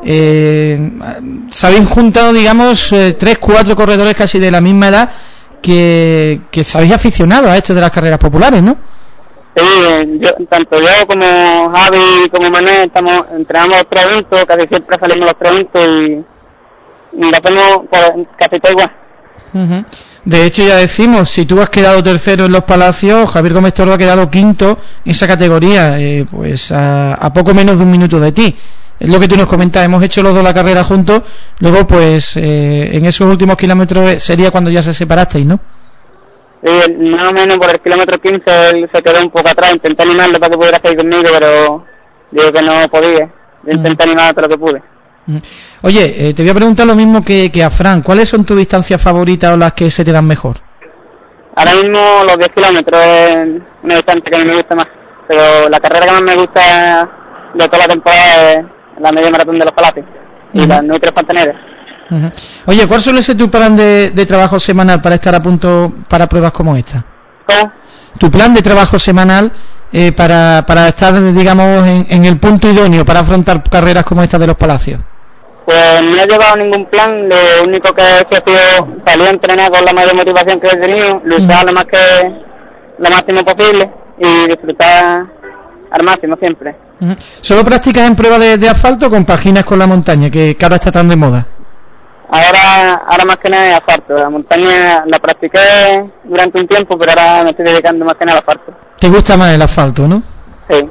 Se habéis juntado, digamos, 3-4 corredores casi de la misma edad que se habéis aficionado a esto de las carreras populares, ¿no? Sí, tanto yo como Javi como Manuel entrenamos los 3 juntos, casi siempre salimos los 3 juntos y lo hacemos casi todo igual. De hecho, ya decimos, si tú has quedado tercero en los Palacios, Javier Gómez Tordo ha quedado quinto en esa categoría, pues a poco menos de un minuto de ti. Es lo que tú nos comentas, hemos hecho los dos la carrera juntos, luego pues en esos últimos kilómetros sería cuando ya se separasteis, ¿no? Sí, más o menos por el kilómetro 15 él se quedó un poco atrás, intenté animarlo para que pudiera seguir conmigo, pero digo que no podía. Yo intenté animar todo lo que pude. Oye, te voy a preguntar lo mismo que a Fran. ¿Cuáles son tus distancias favoritas o las que se te dan mejor? Ahora mismo los 10 kilómetros es una distancia que a mí me gusta más, pero la carrera que más me gusta de toda la temporada es la media maratón de los Palacios y las nutrias pantaneras. Oye, ¿cuál suele ser tu plan de trabajo semanal para estar a punto para pruebas como esta? ¿Cómo? Tu plan de trabajo semanal para estar, digamos, en el punto idóneo para afrontar carreras como esta de los Palacios. Pues no he llevado ningún plan, lo único que he hecho ha sido salir a entrenar con la mayor motivación que he tenido, luchar lo máximo posible y disfrutar al máximo siempre. ¿Solo practicas en pruebas de asfalto o compaginas con la montaña, que ahora está tan de moda? Ahora más que nada es asfalto. La montaña la practiqué durante un tiempo, pero ahora me estoy dedicando más que nada al asfalto. ¿Te gusta más el asfalto, no? Sí.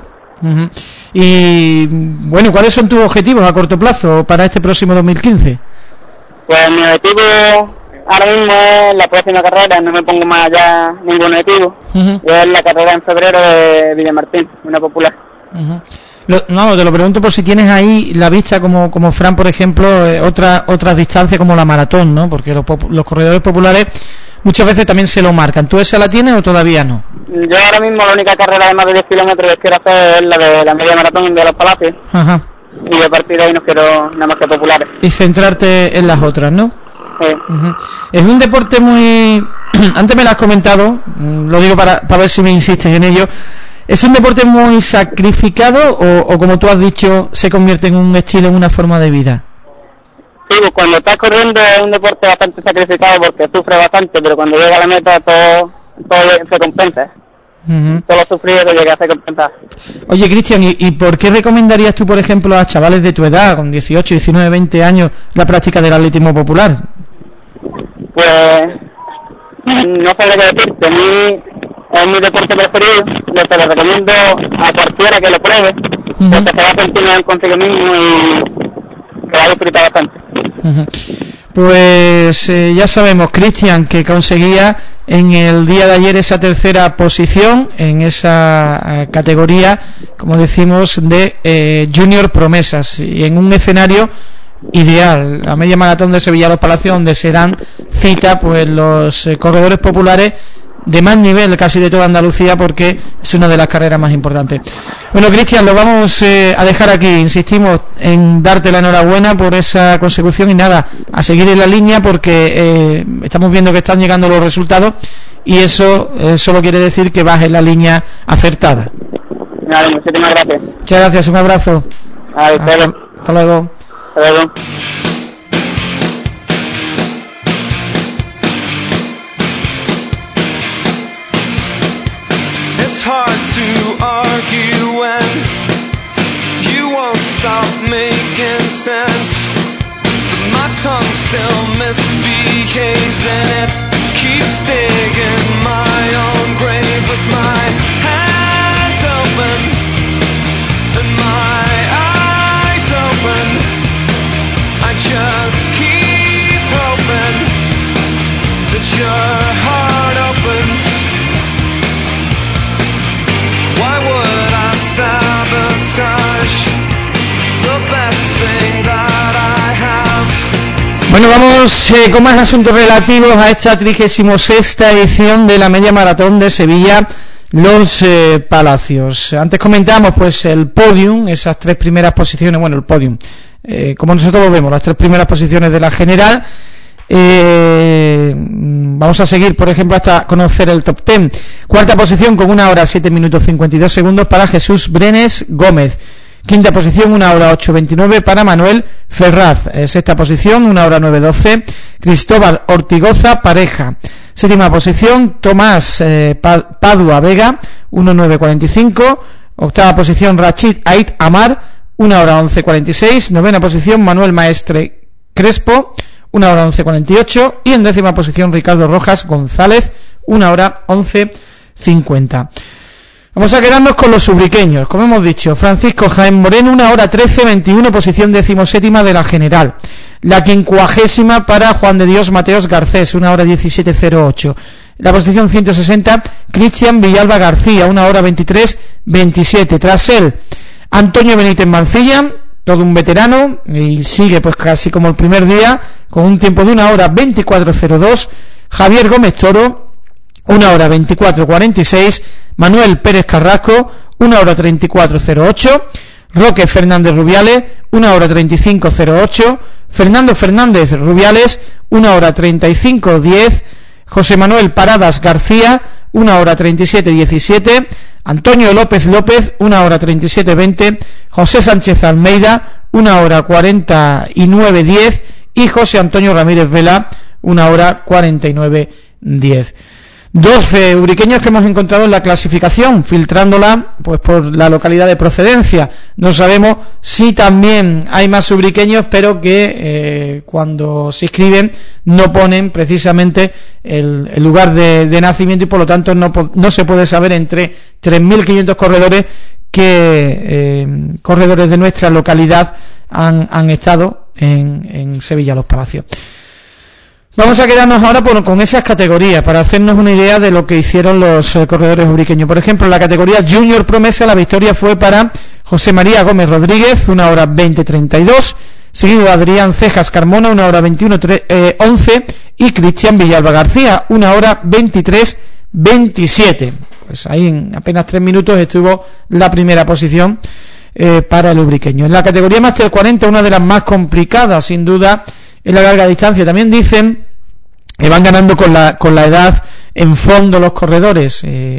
Y bueno, ¿cuáles son tus objetivos a corto plazo para este próximo 2015? Pues mi objetivo ahora mismo es la próxima carrera, no me pongo más allá ningún objetivo. Y es la carrera en febrero de Villamartín, una popular. No, te lo pregunto por si tienes ahí la vista como Fran, por ejemplo, otras distancias como la maratón, ¿no? Porque los corredores populares muchas veces también se lo marcan. ¿Tú esa la tienes o todavía no? Yo ahora mismo la única carrera de más de 10 kilómetros que quiero hacer es la de la media maratón de los Palacios. Y a partir de ahí no quiero nada más que populares. Y centrarte en las otras, ¿no? Sí. Es un deporte muy... Antes me lo has comentado, lo digo para ver si me insistes en ello. ¿Es un deporte muy sacrificado o como tú has dicho, se convierte en un estilo, en una forma de vida? Sí, pues cuando estás corriendo es un deporte bastante sacrificado porque sufre bastante, pero cuando llega a la meta todo se compensa. Todo lo sufrido que llega a ser compensado. Oye, Cristian, ¿y por qué recomendarías tú, por ejemplo, a chavales de tu edad, con 18, 19, 20 años, la práctica del atletismo popular? Pues no sé qué decirte, a mí es mi deporte preferido, te lo recomiendo a cualquiera que lo pruebe, porque se va a sentir bien consigo mismo y se va a disfrutar bastante. Pues ya sabemos, Cristian, que conseguía en el día de ayer esa tercera posición en esa categoría, como decimos, de Junior Promesas, y en un escenario ideal, la media maratón de Sevilla Los Palacios, donde se dan cita pues los corredores populares de más nivel casi de toda Andalucía, porque es una de las carreras más importantes. Bueno, Cristian, lo vamos a dejar aquí. Insistimos en darte la enhorabuena por esa consecución y nada, a seguir en la línea, porque estamos viendo que están llegando los resultados y eso solo quiere decir que vas en la línea acertada. Nada, muchísimas gracias. Muchas gracias, un abrazo. Hasta luego. Hasta luego. It's hard to argue when you won't stop making sense, but my tongue still misbehaves and it keeps digging my own grave with my hands open and my eyes open. I just keep hoping that your heart opens. Why would I sabotage the best thing that I have? Bueno, vamos con más asuntos relativos a esta 36ª edición de la Media Maratón de Sevilla Los Palacios. Antes comentamos pues el podium, esas 3 primeras posiciones, bueno, el podium, como nosotros lo vemos, las 3 primeras posiciones de la general. Vamos a seguir, por ejemplo, hasta conocer el top 10. Cuarta posición con 1 hora 7 minutos 52 segundos para Jesús Brenes Gómez. Quinta posición, 1 hora 8:29 para Manuel Ferraz. Sexta posición, 1 hora 9:12 Cristóbal Ortigoza Pareja. Séptima posición, Tomás Padua Vega, 1:9:45. Octava posición, Rachid Ait Amar, 1 hora 11:46. Novena posición, Manuel Maestre Crespo, 1 hora 11:48, y en 10ª posición Ricardo Rojas González, 1 hora 11:50. Vamos a quedarnos con los ubriqueños, como hemos dicho. Francisco Jaén Moreno, 1 hora 13:21, posición 17ª de la general. La 50ª para Juan de Dios Mateos Garcés, 1 hora 17:08. La posición 160, Cristian Villalba García, 1 hora 23:27. Tras él, Antonio Benítez Mancilla, todo un veterano, y sigue pues casi como el primer día, con un tiempo de 1 hora 24:02. Javier Gómez Toro, 1 hora 24:46. Manuel Pérez Carrasco, 1 hora 34:08. Roque Fernández Rubiales, 1 hora 35:08. Fernando Fernández Rubiales, 1 hora 35:10. José Manuel Paradas García, 1 hora 37:17. Antonio López López, 1 hora 37:20. José Sánchez Almeida, 1 hora 49:10. Y José Antonio Ramírez Vela, 1 hora 49:10. 12 ubriqueños que hemos encontrado en la clasificación, filtrándola pues por la localidad de procedencia. No sabemos si también hay más ubriqueños, pero que cuando se inscriben no ponen precisamente el lugar de nacimiento, y por lo tanto no se puede saber entre 3.500 corredores que corredores de nuestra localidad han estado en Sevilla Los Palacios. Vamos a quedarnos ahora con esas categorías para hacernos una idea de lo que hicieron los corredores ubriqueños. Por ejemplo, en la categoría Junior Promesa, la victoria fue para José María Gómez Rodríguez, 1 hora 20:32, seguido de Adrián Cejas Carmona, 1 hora 21:11, y Cristian Villalba García, 1 hora 23:27. Pues ahí en apenas 3 minutos estuvo la primera posición para el ubriqueño. En la categoría Máster 40, una de las más complicadas, sin duda, en la larga distancia. También dicen que van ganando con la edad en fondo los corredores.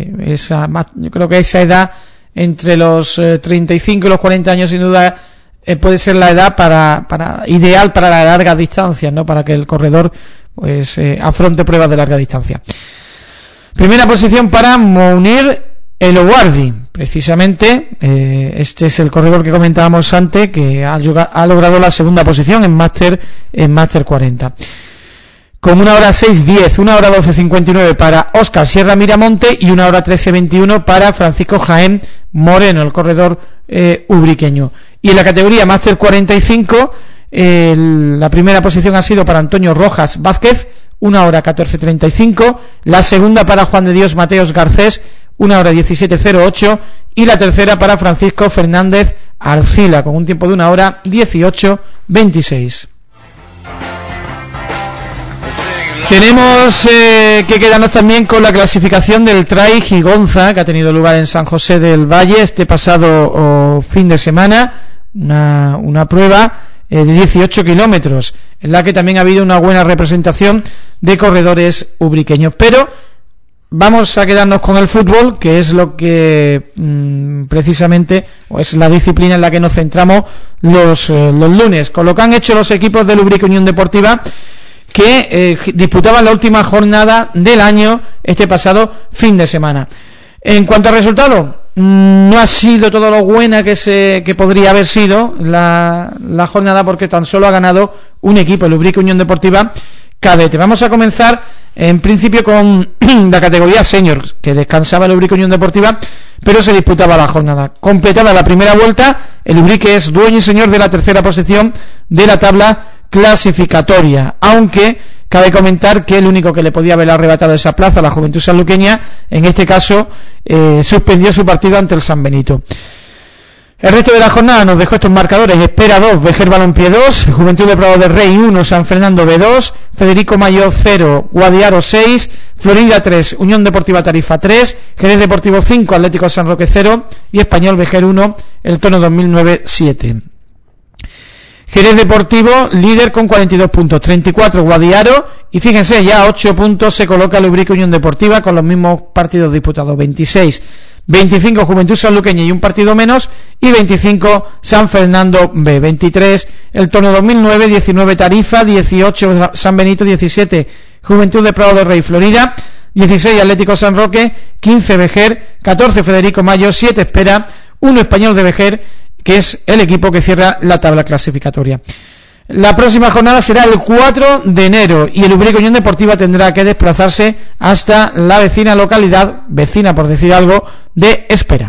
Yo creo que esa edad entre los 35 y los 40 años sin duda puede ser la edad ideal para las largas distancias, ¿no? Para que el corredor pues afronte pruebas de larga distancia. Primera posición para Mounir Elowardi. Precisamente este es el corredor que comentábamos antes, que ha logrado la segunda posición en Máster 40. Con 1 hora 6:10, 1 hora 12:59 para Óscar Sierra Miramonte y 1 hora 13:21 para Francisco Jaén Moreno, el corredor ubriqueño. Y en la categoría Máster 45, la primera posición ha sido para Antonio Rojas Vázquez, 1 hora 14:35, la segunda para Juan de Dios Mateos Garcés, 1 hora 17:08, y la tercera para Francisco Fernández Arcila, con un tiempo de 1 hora 18:26. Tenemos que quedarnos también con la clasificación del Trail Gigonza, que ha tenido lugar en San José del Valle este pasado fin de semana, una prueba de 18 kilómetros, en la que también ha habido una buena representación de corredores ubriqueños. Pero vamos a quedarnos con el fútbol, que es lo que precisamente o es la disciplina en la que nos centramos los lunes, con lo que han hecho los equipos del Ubrique Unión Deportiva, que disputaban la última jornada del año este pasado fin de semana. En cuanto al resultado, no ha sido todo lo buena que podría haber sido la jornada, porque tan solo ha ganado un equipo, el Ubrique Unión Deportiva Cadete. Vamos a comenzar en principio con la categoría senior, que descansaba el Ubrique Unión Deportiva, pero se disputaba la jornada. Completada la primera vuelta, el Ubrique es dueño y señor de la tercera posición de la tabla clasificatoria, aunque cabe comentar que el único que le podía haber arrebatado esa plaza, la Juventud Sanluqueña, en este caso suspendió su partido ante el San Benito. El resto de la jornada nos dejó estos marcadores: Espera 2, Vejer Balompié 2, Juventud de Prado del Rey 1, San Fernando B 2, Federico Mayor 0, Guadiaro 6, Florida 3, Unión Deportiva Tarifa 3, Jerez Deportivo 5, Atlético San Roque 0 y Español Vejer 1, el Tono 2009 7. Jerez Deportivo líder con 42 puntos, 34 Guadiaro, y fíjense, ya a 8 puntos se coloca el Ubrique Unión Deportiva con los mismos partidos disputados: 26, 25 Juventud Sanluqueña y un partido menos, y 25 San Fernando B, 23 el Tono 2009, 19 Tarifa, 18 San Benito, 17 Juventud de Prado del Rey Florida, 16 Atlético San Roque, 15 Vejer, 14 Federico Mayo, 7 Espera, 1 Español de Vejer, que es el equipo que cierra la tabla clasificatoria. La próxima jornada será el 4 de enero y el Ubrique Unión Deportiva tendrá que desplazarse hasta la vecina localidad, vecina por decir algo, de Espera.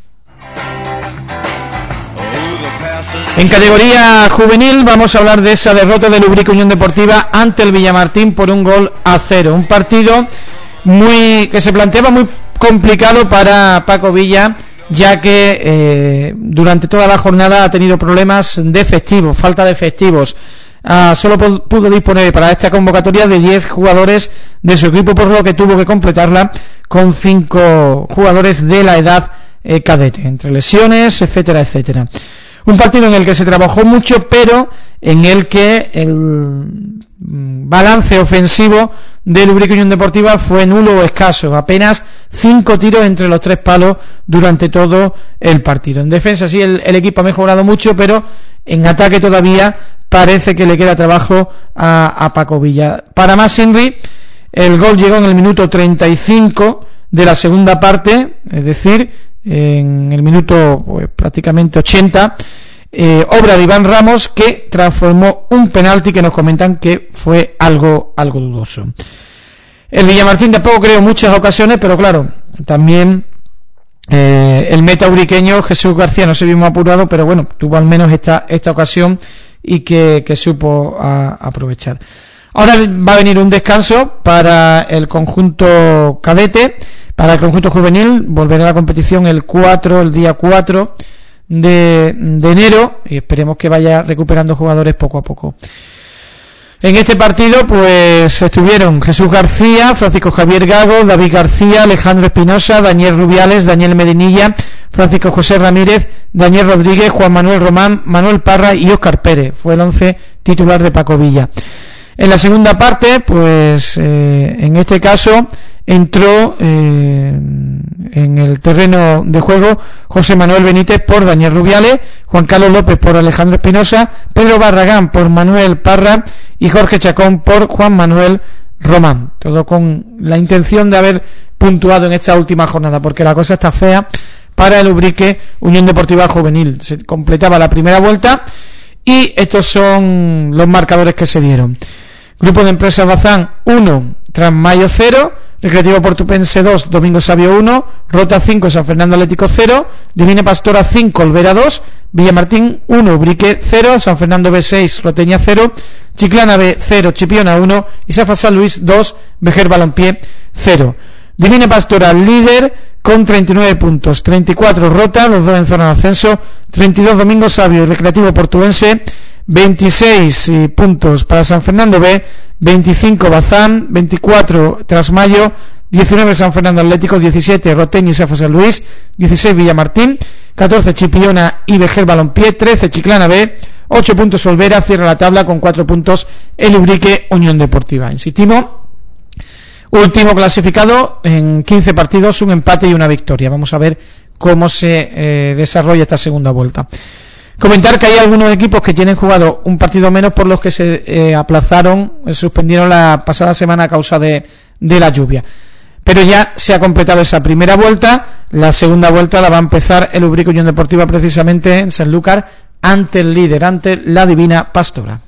En categoría juvenil vamos a hablar de esa derrota del Ubrique Unión Deportiva ante el Villamartín por 1-0. Un partido que se planteaba muy complicado para Paco Villa, ya que durante toda la jornada ha tenido problemas de efectivos, falta de efectivos. Solo pudo disponer para esta convocatoria de 10 jugadores de su equipo, por lo que tuvo que completarla con 5 jugadores de la edad cadete, entre lesiones, etcétera, etcétera. Un partido en el que se trabajó mucho, pero en el que el balance ofensivo del Ubrique Unión Deportiva fue nulo o escaso, apenas 5 tiros entre los 3 palos durante todo el partido. En defensa sí el equipo ha mejorado mucho, pero en ataque todavía parece que le queda trabajo a Paco Villa. Para más Henry, el gol llegó en el minuto 35 de la segunda parte, es decir, en el minuto prácticamente 80, obra de Iván Ramos, que transformó un penalti que nos comentan que fue algo dudoso. El Villamartín tampoco creó muchas ocasiones, pero claro, también el meta ubriqueño Jesús García no se vio muy apurado, pero bueno, tuvo al menos esta ocasión y que supo aprovechar. Ahora va a venir un descanso para el conjunto cadete. Para el conjunto juvenil volverá a la competición el día 4 de enero, y esperemos que vaya recuperando jugadores poco a poco. En este partido pues estuvieron Jesús García, Francisco Javier Gago, David García, Alejandro Espinosa, Daniel Rubiales, Daniel Medinilla, Francisco José Ramírez, Daniel Rodríguez, Juan Manuel Román, Manuel Parra y Óscar Pérez. Fue el 11 titular de Paco Villa. En la segunda parte, pues en este caso entró en el terreno de juego José Manuel Benítez por Daniel Rubiales, Juan Carlos López por Alejandro Espinosa, Pedro Barragán por Manuel Parra y Jorge Chacón por Juan Manuel Román. Todo con la intención de haber puntuado en esta última jornada, porque la cosa está fea para el Ubrique Unión Deportiva Juvenil. Se completaba la primera vuelta y estos son los marcadores que se dieron. Grupo de Empresas Bazán 1, Transmayo 0, Recreativo Portupense 2, Domingo Sabio 1, Rota 5, San Fernando Atlético 0, Divina Pastora 5, Olvera 2, Villamartín 1, Ubrique 0, San Fernando B 6, Roteña 0, Chiclana B 0, Chipiona 1 y Safa San Luis 2, Vejer Balompié 0. Divina Pastora líder con 39 puntos, 34 Rota, los dos en zona de ascenso, 32 Domingo Sabio y Recreativo Portuense, 26 puntos para San Fernando B, 25 Bazán, 24 Trasmayo, 19 San Fernando Atlético, 17 Roteñi y San José Luis, 16 Villamartín, 14 Chipiona y Vejer Balompié, 13 Chiclana B, 8 puntos Olvera, cierra la tabla con 4 puntos el Ubrique Unión Deportiva. Insistimos, último clasificado en 15 partidos, un empate y una victoria. Vamos a ver cómo se desarrolla esta segunda vuelta. Comentar que hay algunos equipos que tienen jugado un partido menos por los que se suspendieron la pasada semana a causa de la lluvia. Pero ya se ha completado esa primera vuelta. La segunda vuelta la va a empezar el Ubrique Unión Deportiva precisamente en Sanlúcar ante el líder, ante la Divina Pastora.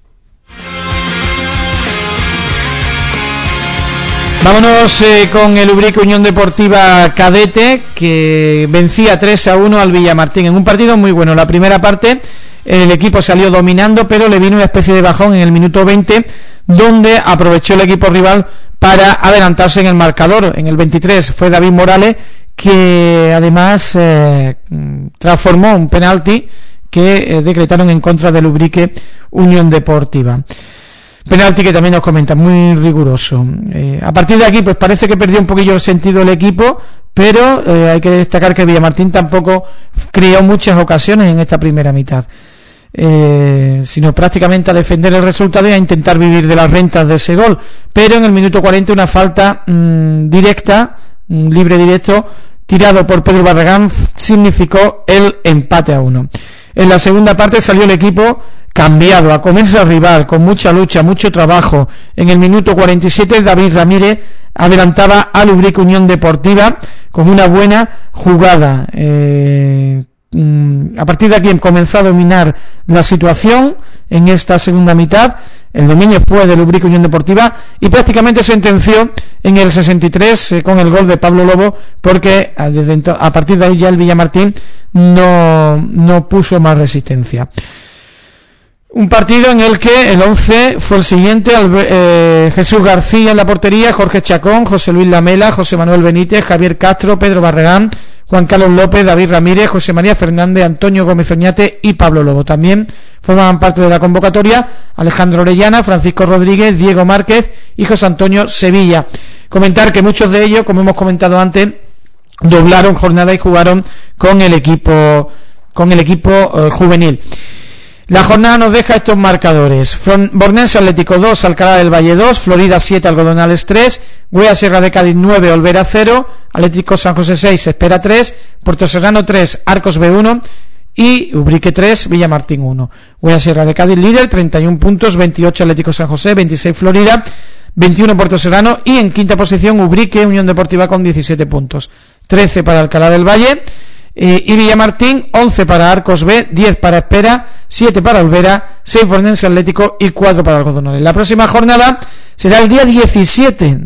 Vámonos con el Ubrique Unión Deportiva Cadete, que vencía 3-1 al Villamartín en un partido muy bueno. La primera parte el equipo salió dominando, pero le vino una especie de bajón en el minuto 20, donde aprovechó el equipo rival para adelantarse en el marcador. En el 23 fue David Morales, que además transformó un penalti que decretaron en contra del Ubrique Unión Deportiva. Penalti que también nos comenta, muy riguroso. A partir de aquí, pues parece que perdió un poquillo el sentido el equipo, pero hay que destacar que Villamartín tampoco creó muchas ocasiones en esta primera mitad, sino prácticamente a defender el resultado y a intentar vivir de las rentas de ese gol. Pero en el minuto 40 una falta directa, un libre directo, tirado por Pedro Barragán, significó el empate a 1. En la segunda parte salió el equipo cambiado, a comerse al rival, con mucha lucha, mucho trabajo. En el minuto 47 David Ramírez adelantaba al Ubrique Unión Deportiva con una buena jugada. A partir de aquí comenzó a dominar la situación en esta segunda mitad. El dominio fue del Ubrique Unión Deportiva y prácticamente sentenció en el 63 con el gol de Pablo Lobo, porque a partir de ahí ya el Villamartín no puso más resistencia. Un partido en el que el 11 fue el siguiente: Jesús García en la portería, Jorge Chacón, José Luis Lamela, José Manuel Benítez, Javier Castro, Pedro Barragán, Juan Carlos López, David Ramírez, José María Fernández, Antonio Gómez Oñate y Pablo Lobo. También formaban parte de la convocatoria Alejandro Orellana, Francisco Rodríguez, Diego Márquez y José Antonio Sevilla. Comentar que muchos de ellos, como hemos comentado antes, doblaron jornada y jugaron con el equipo juvenil. La jornada nos deja estos marcadores: Bornense Atlético 2, Alcalá del Valle 2, Florida 7, Algodonales 3, Güea Sierra de Cádiz 9, Olvera 0, Atlético San José 6, Espera 3, Puerto Serrano 3, Arcos B 1 y Ubrique 3, Villamartín 1. Güea Sierra de Cádiz líder, 31 puntos, 28 Atlético San José, 26 Florida, 21 Puerto Serrano y en quinta posición Ubrique Unión Deportiva con 17 puntos, 13 para Alcalá del Valle y Villamartín, 11 para Arcos B, 10 para Espera, 7 para Olvera, 6 Bornense Atlético y 4 para Algodonales. La próxima jornada será el día 17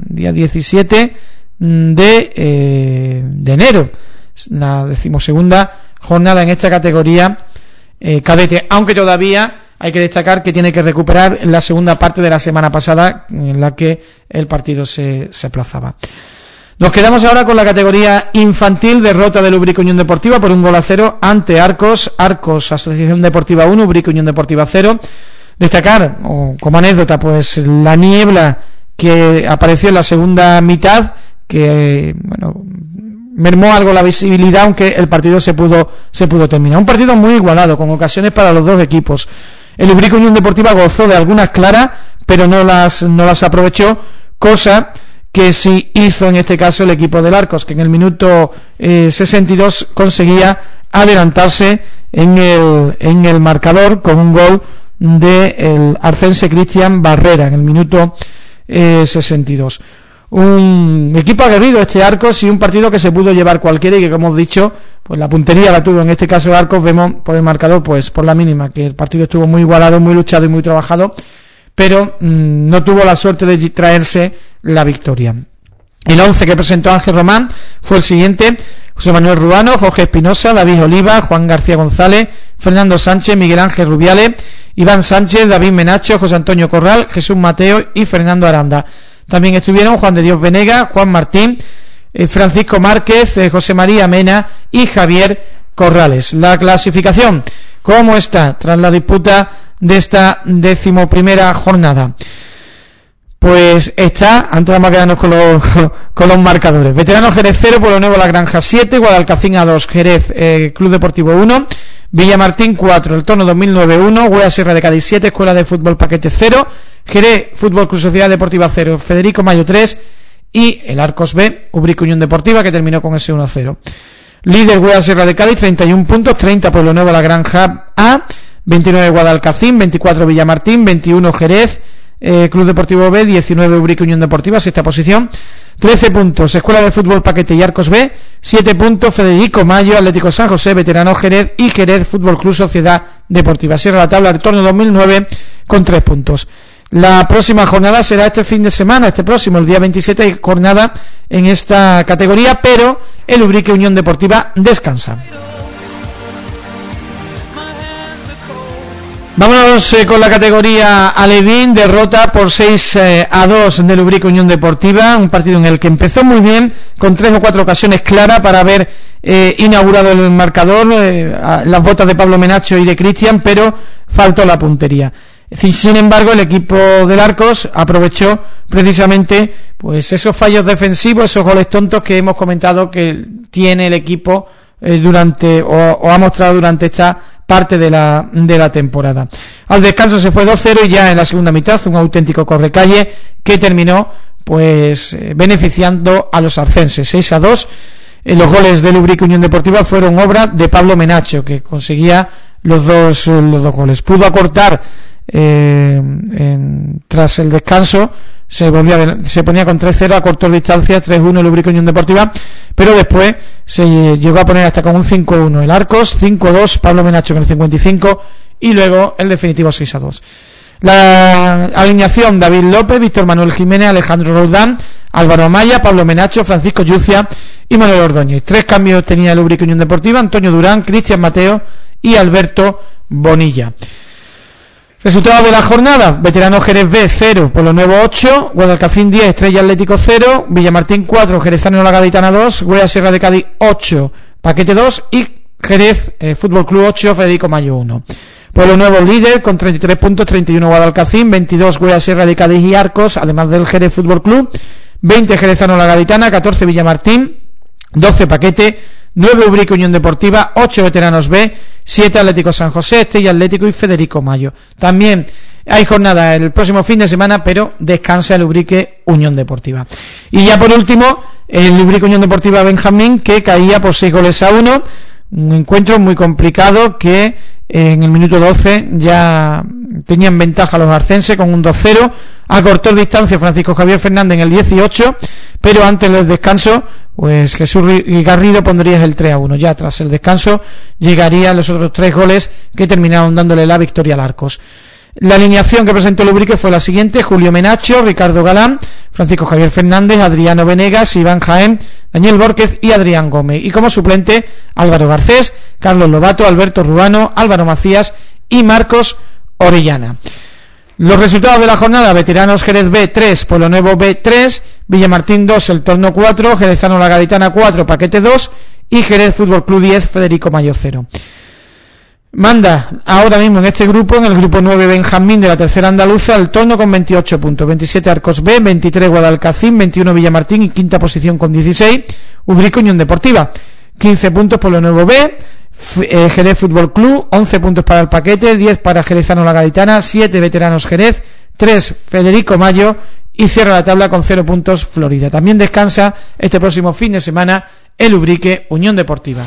de enero, la 12ª jornada en esta categoría cadete, aunque todavía hay que destacar que tiene que recuperar la segunda parte de la semana pasada en la que el partido se aplazaba. Nos quedamos ahora con la categoría infantil. Derrota del Ubrique Unión Deportiva por 1-0 ante Arcos Asociación Deportiva 1, Ubrique Unión Deportiva 0. Destacar, como anécdota, pues la niebla que apareció en la segunda mitad, que mermó algo la visibilidad, aunque el partido se pudo terminar. Un partido muy igualado, con ocasiones para los dos equipos. El Ubrique Unión Deportiva gozó de algunas claras, pero no las aprovechó, cosa que sí hizo en este caso el equipo del Arcos, que en el minuto 62 conseguía adelantarse en el marcador con un gol del arcense Cristian Barrera en el minuto 62. Un equipo aguerrido este Arcos y un partido que se pudo llevar cualquiera y que, como hemos dicho, pues la puntería la tuvo en este caso Arcos. Vemos por el marcador, pues por la mínima, que el partido estuvo muy igualado, muy luchado y muy trabajado, pero no tuvo la suerte de traerse la victoria. El 11 que presentó Ángel Román fue el siguiente: José Manuel Ruano, Jorge Espinosa, David Oliva, Juan García González, Fernando Sánchez, Miguel Ángel Rubiales, Iván Sánchez, David Menacho, José Antonio Corral, Jesús Mateo y Fernando Aranda. También estuvieron Juan de Dios Venega, Juan Martín, Francisco Márquez, José María Mena y Javier Corrales. La clasificación, ¿cómo está tras la disputa de esta 11ª jornada? Pues está, antes vamos a quedarnos con los marcadores. Veteranos Jerez 0, Pueblo Nuevo La Granja 7, Guadalcacín a 2, Jerez Club Deportivo 1, Villamartín 4, El Torno 2009 1, Huea Sierra de Cádiz 7, Escuela de Fútbol Paquete 0, Jerez Fútbol Club Sociedad Deportiva 0, Federico Mayo 3 y el Arcos B, Ubrique Unión Deportiva, que terminó con ese 1-0. Líder Huea Sierra de Cádiz, 31 puntos, 30 Pueblo Nuevo La Granja A, 29 Guadalcacín, 24 Villamartín, 21 Jerez Club Deportivo B, 19 Ubrique Unión Deportiva, sexta posición, 13 puntos Escuela de Fútbol Paquete y Arcos B, 7 puntos Federico Mayo, Atlético San José, Veterano Jerez y Jerez Fútbol Club Sociedad Deportiva. Cierra la tabla del torneo 2009 con 3 puntos. La próxima jornada será este fin de semana, este próximo, el día 27, hay jornada en esta categoría, pero el Ubrique Unión Deportiva descansa. Vámonos con la categoría Alevín, derrota por 6-2 del Ubrique Unión Deportiva, un partido en el que empezó muy bien, con 3 o 4 ocasiones claras para haber inaugurado el marcador, las botas de Pablo Menacho y de Cristian, pero faltó la puntería. Sin embargo, el equipo del Arcos aprovechó precisamente pues esos fallos defensivos, esos goles tontos que hemos comentado que tiene el equipo durante o ha mostrado durante esta parte de la temporada. Al descanso se fue 2-0 y ya en la segunda mitad un auténtico correcalle que terminó pues beneficiando a los arcenses. 6-2. Los goles del Ubrique Unión Deportiva fueron obra de Pablo Menacho, que conseguía los dos goles. Pudo acortar tras el descanso, se ponía con 3-0, acortó distancia, 3-1 el Ubrique Unión Deportiva, pero después se llegó a poner hasta con un 5-1 el Arcos, 5-2 Pablo Menacho con el 55 y luego el definitivo 6-2. La alineación: David López, Víctor Manuel Jiménez, Alejandro Roldán, Álvaro Amaya, Pablo Menacho, Francisco Yucia y Manuel Ordóñez. 3 cambios tenía el Ubrique Unión Deportiva: Antonio Durán, Cristian Mateo y Alberto Bonilla. Resultados de la jornada: Veterano Jerez B 0, Pueblo Nuevo 8, Guadalcacín 10, Estrella Atlético 0, Villamartín 4, Jerezano La Gaditana 2, Huea Sierra de Cádiz 8, Paquete 2 y Jerez Fútbol Club 8, Federico Mayo 1. Pueblo Nuevo líder con 33 puntos, 31 Guadalcacín, 22 Huea Sierra de Cádiz y Arcos, además del Jerez Fútbol Club, 20 Jerezano La Gaditana, 14 Villamartín, 12 Paquete, 9 Ubrique Unión Deportiva, 8 Veteranos B, 7 Atlético San José, Estella Atlético y Federico Mayo. También hay jornada el próximo fin de semana, pero descansa el Ubrique Unión Deportiva. Y ya por último, el Ubrique Unión Deportiva Benjamín, que caía por 6-1, un encuentro muy complicado que en el minuto 12 ya tenían ventaja los arcenses con un 2-0, acortó distancia Francisco Javier Fernández en el 18, pero antes del descanso pues Jesús Garrido pondría el 3-1. Ya tras el descanso llegarían los otros 3 goles que terminaron dándole la victoria al Arcos. La alineación que presentó el Ubrique fue la siguiente: Julio Menacho, Ricardo Galán, Francisco Javier Fernández, Adriano Venegas, Iván Jaén, Daniel Bórquez y Adrián Gómez. Y como suplente, Álvaro Garcés, Carlos Lobato, Alberto Ruano, Álvaro Macías y Marcos Orellana. Los resultados de la jornada: Veteranos Jerez B 3, Pueblo Nuevo B 3, Villamartín 2, El Torno 4, Jerezano La Gaditana 4, Paquete 2 y Jerez Fútbol Club 10, Federico Mayo 0. Manda ahora mismo en este grupo, en el grupo 9, Benjamín de la tercera andaluza, El Torno con 28 puntos, 27 Arcos B, 23 Guadalcacín, 21 Villamartín y quinta posición con 16 Ubrique Unión Deportiva, 15 puntos Pueblo Nuevo B, Jerez Fútbol Club, 11 puntos para el Paquete, 10 para Jerezano La Gaditana, 7 Veteranos Jerez, 3 Federico Mayo y cierra la tabla con 0 puntos Florida. También descansa este próximo fin de semana el Ubrique Unión Deportiva.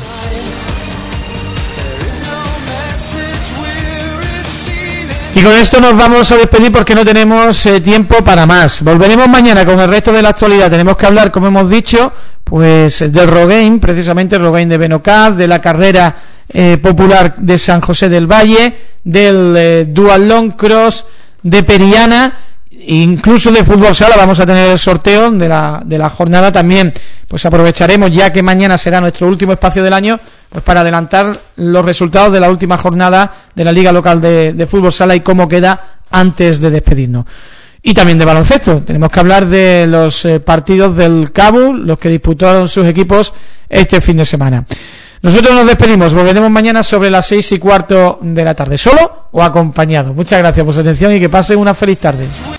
Y con esto nos vamos a despedir porque no tenemos tiempo para más. Volveremos mañana con el resto de la actualidad. Tenemos que hablar, como hemos dicho, pues del Rogaine, precisamente el Rogaine de Benocaz, de la carrera popular de San José del Valle, del Dual Long Cross de Periana, incluso de fútbol sala. Vamos a tener el sorteo de la jornada también. Pues aprovecharemos, ya que mañana será nuestro último espacio del año, pues para adelantar los resultados de la última jornada de la Liga Local de Fútbol Sala y cómo queda antes de despedirnos. Y también de baloncesto. Tenemos que hablar de los partidos del Cabo, los que disputaron sus equipos este fin de semana. Nosotros nos despedimos, volveremos mañana sobre las 6:15 de la tarde, solo o acompañado. Muchas gracias por su atención y que pasen una feliz tarde.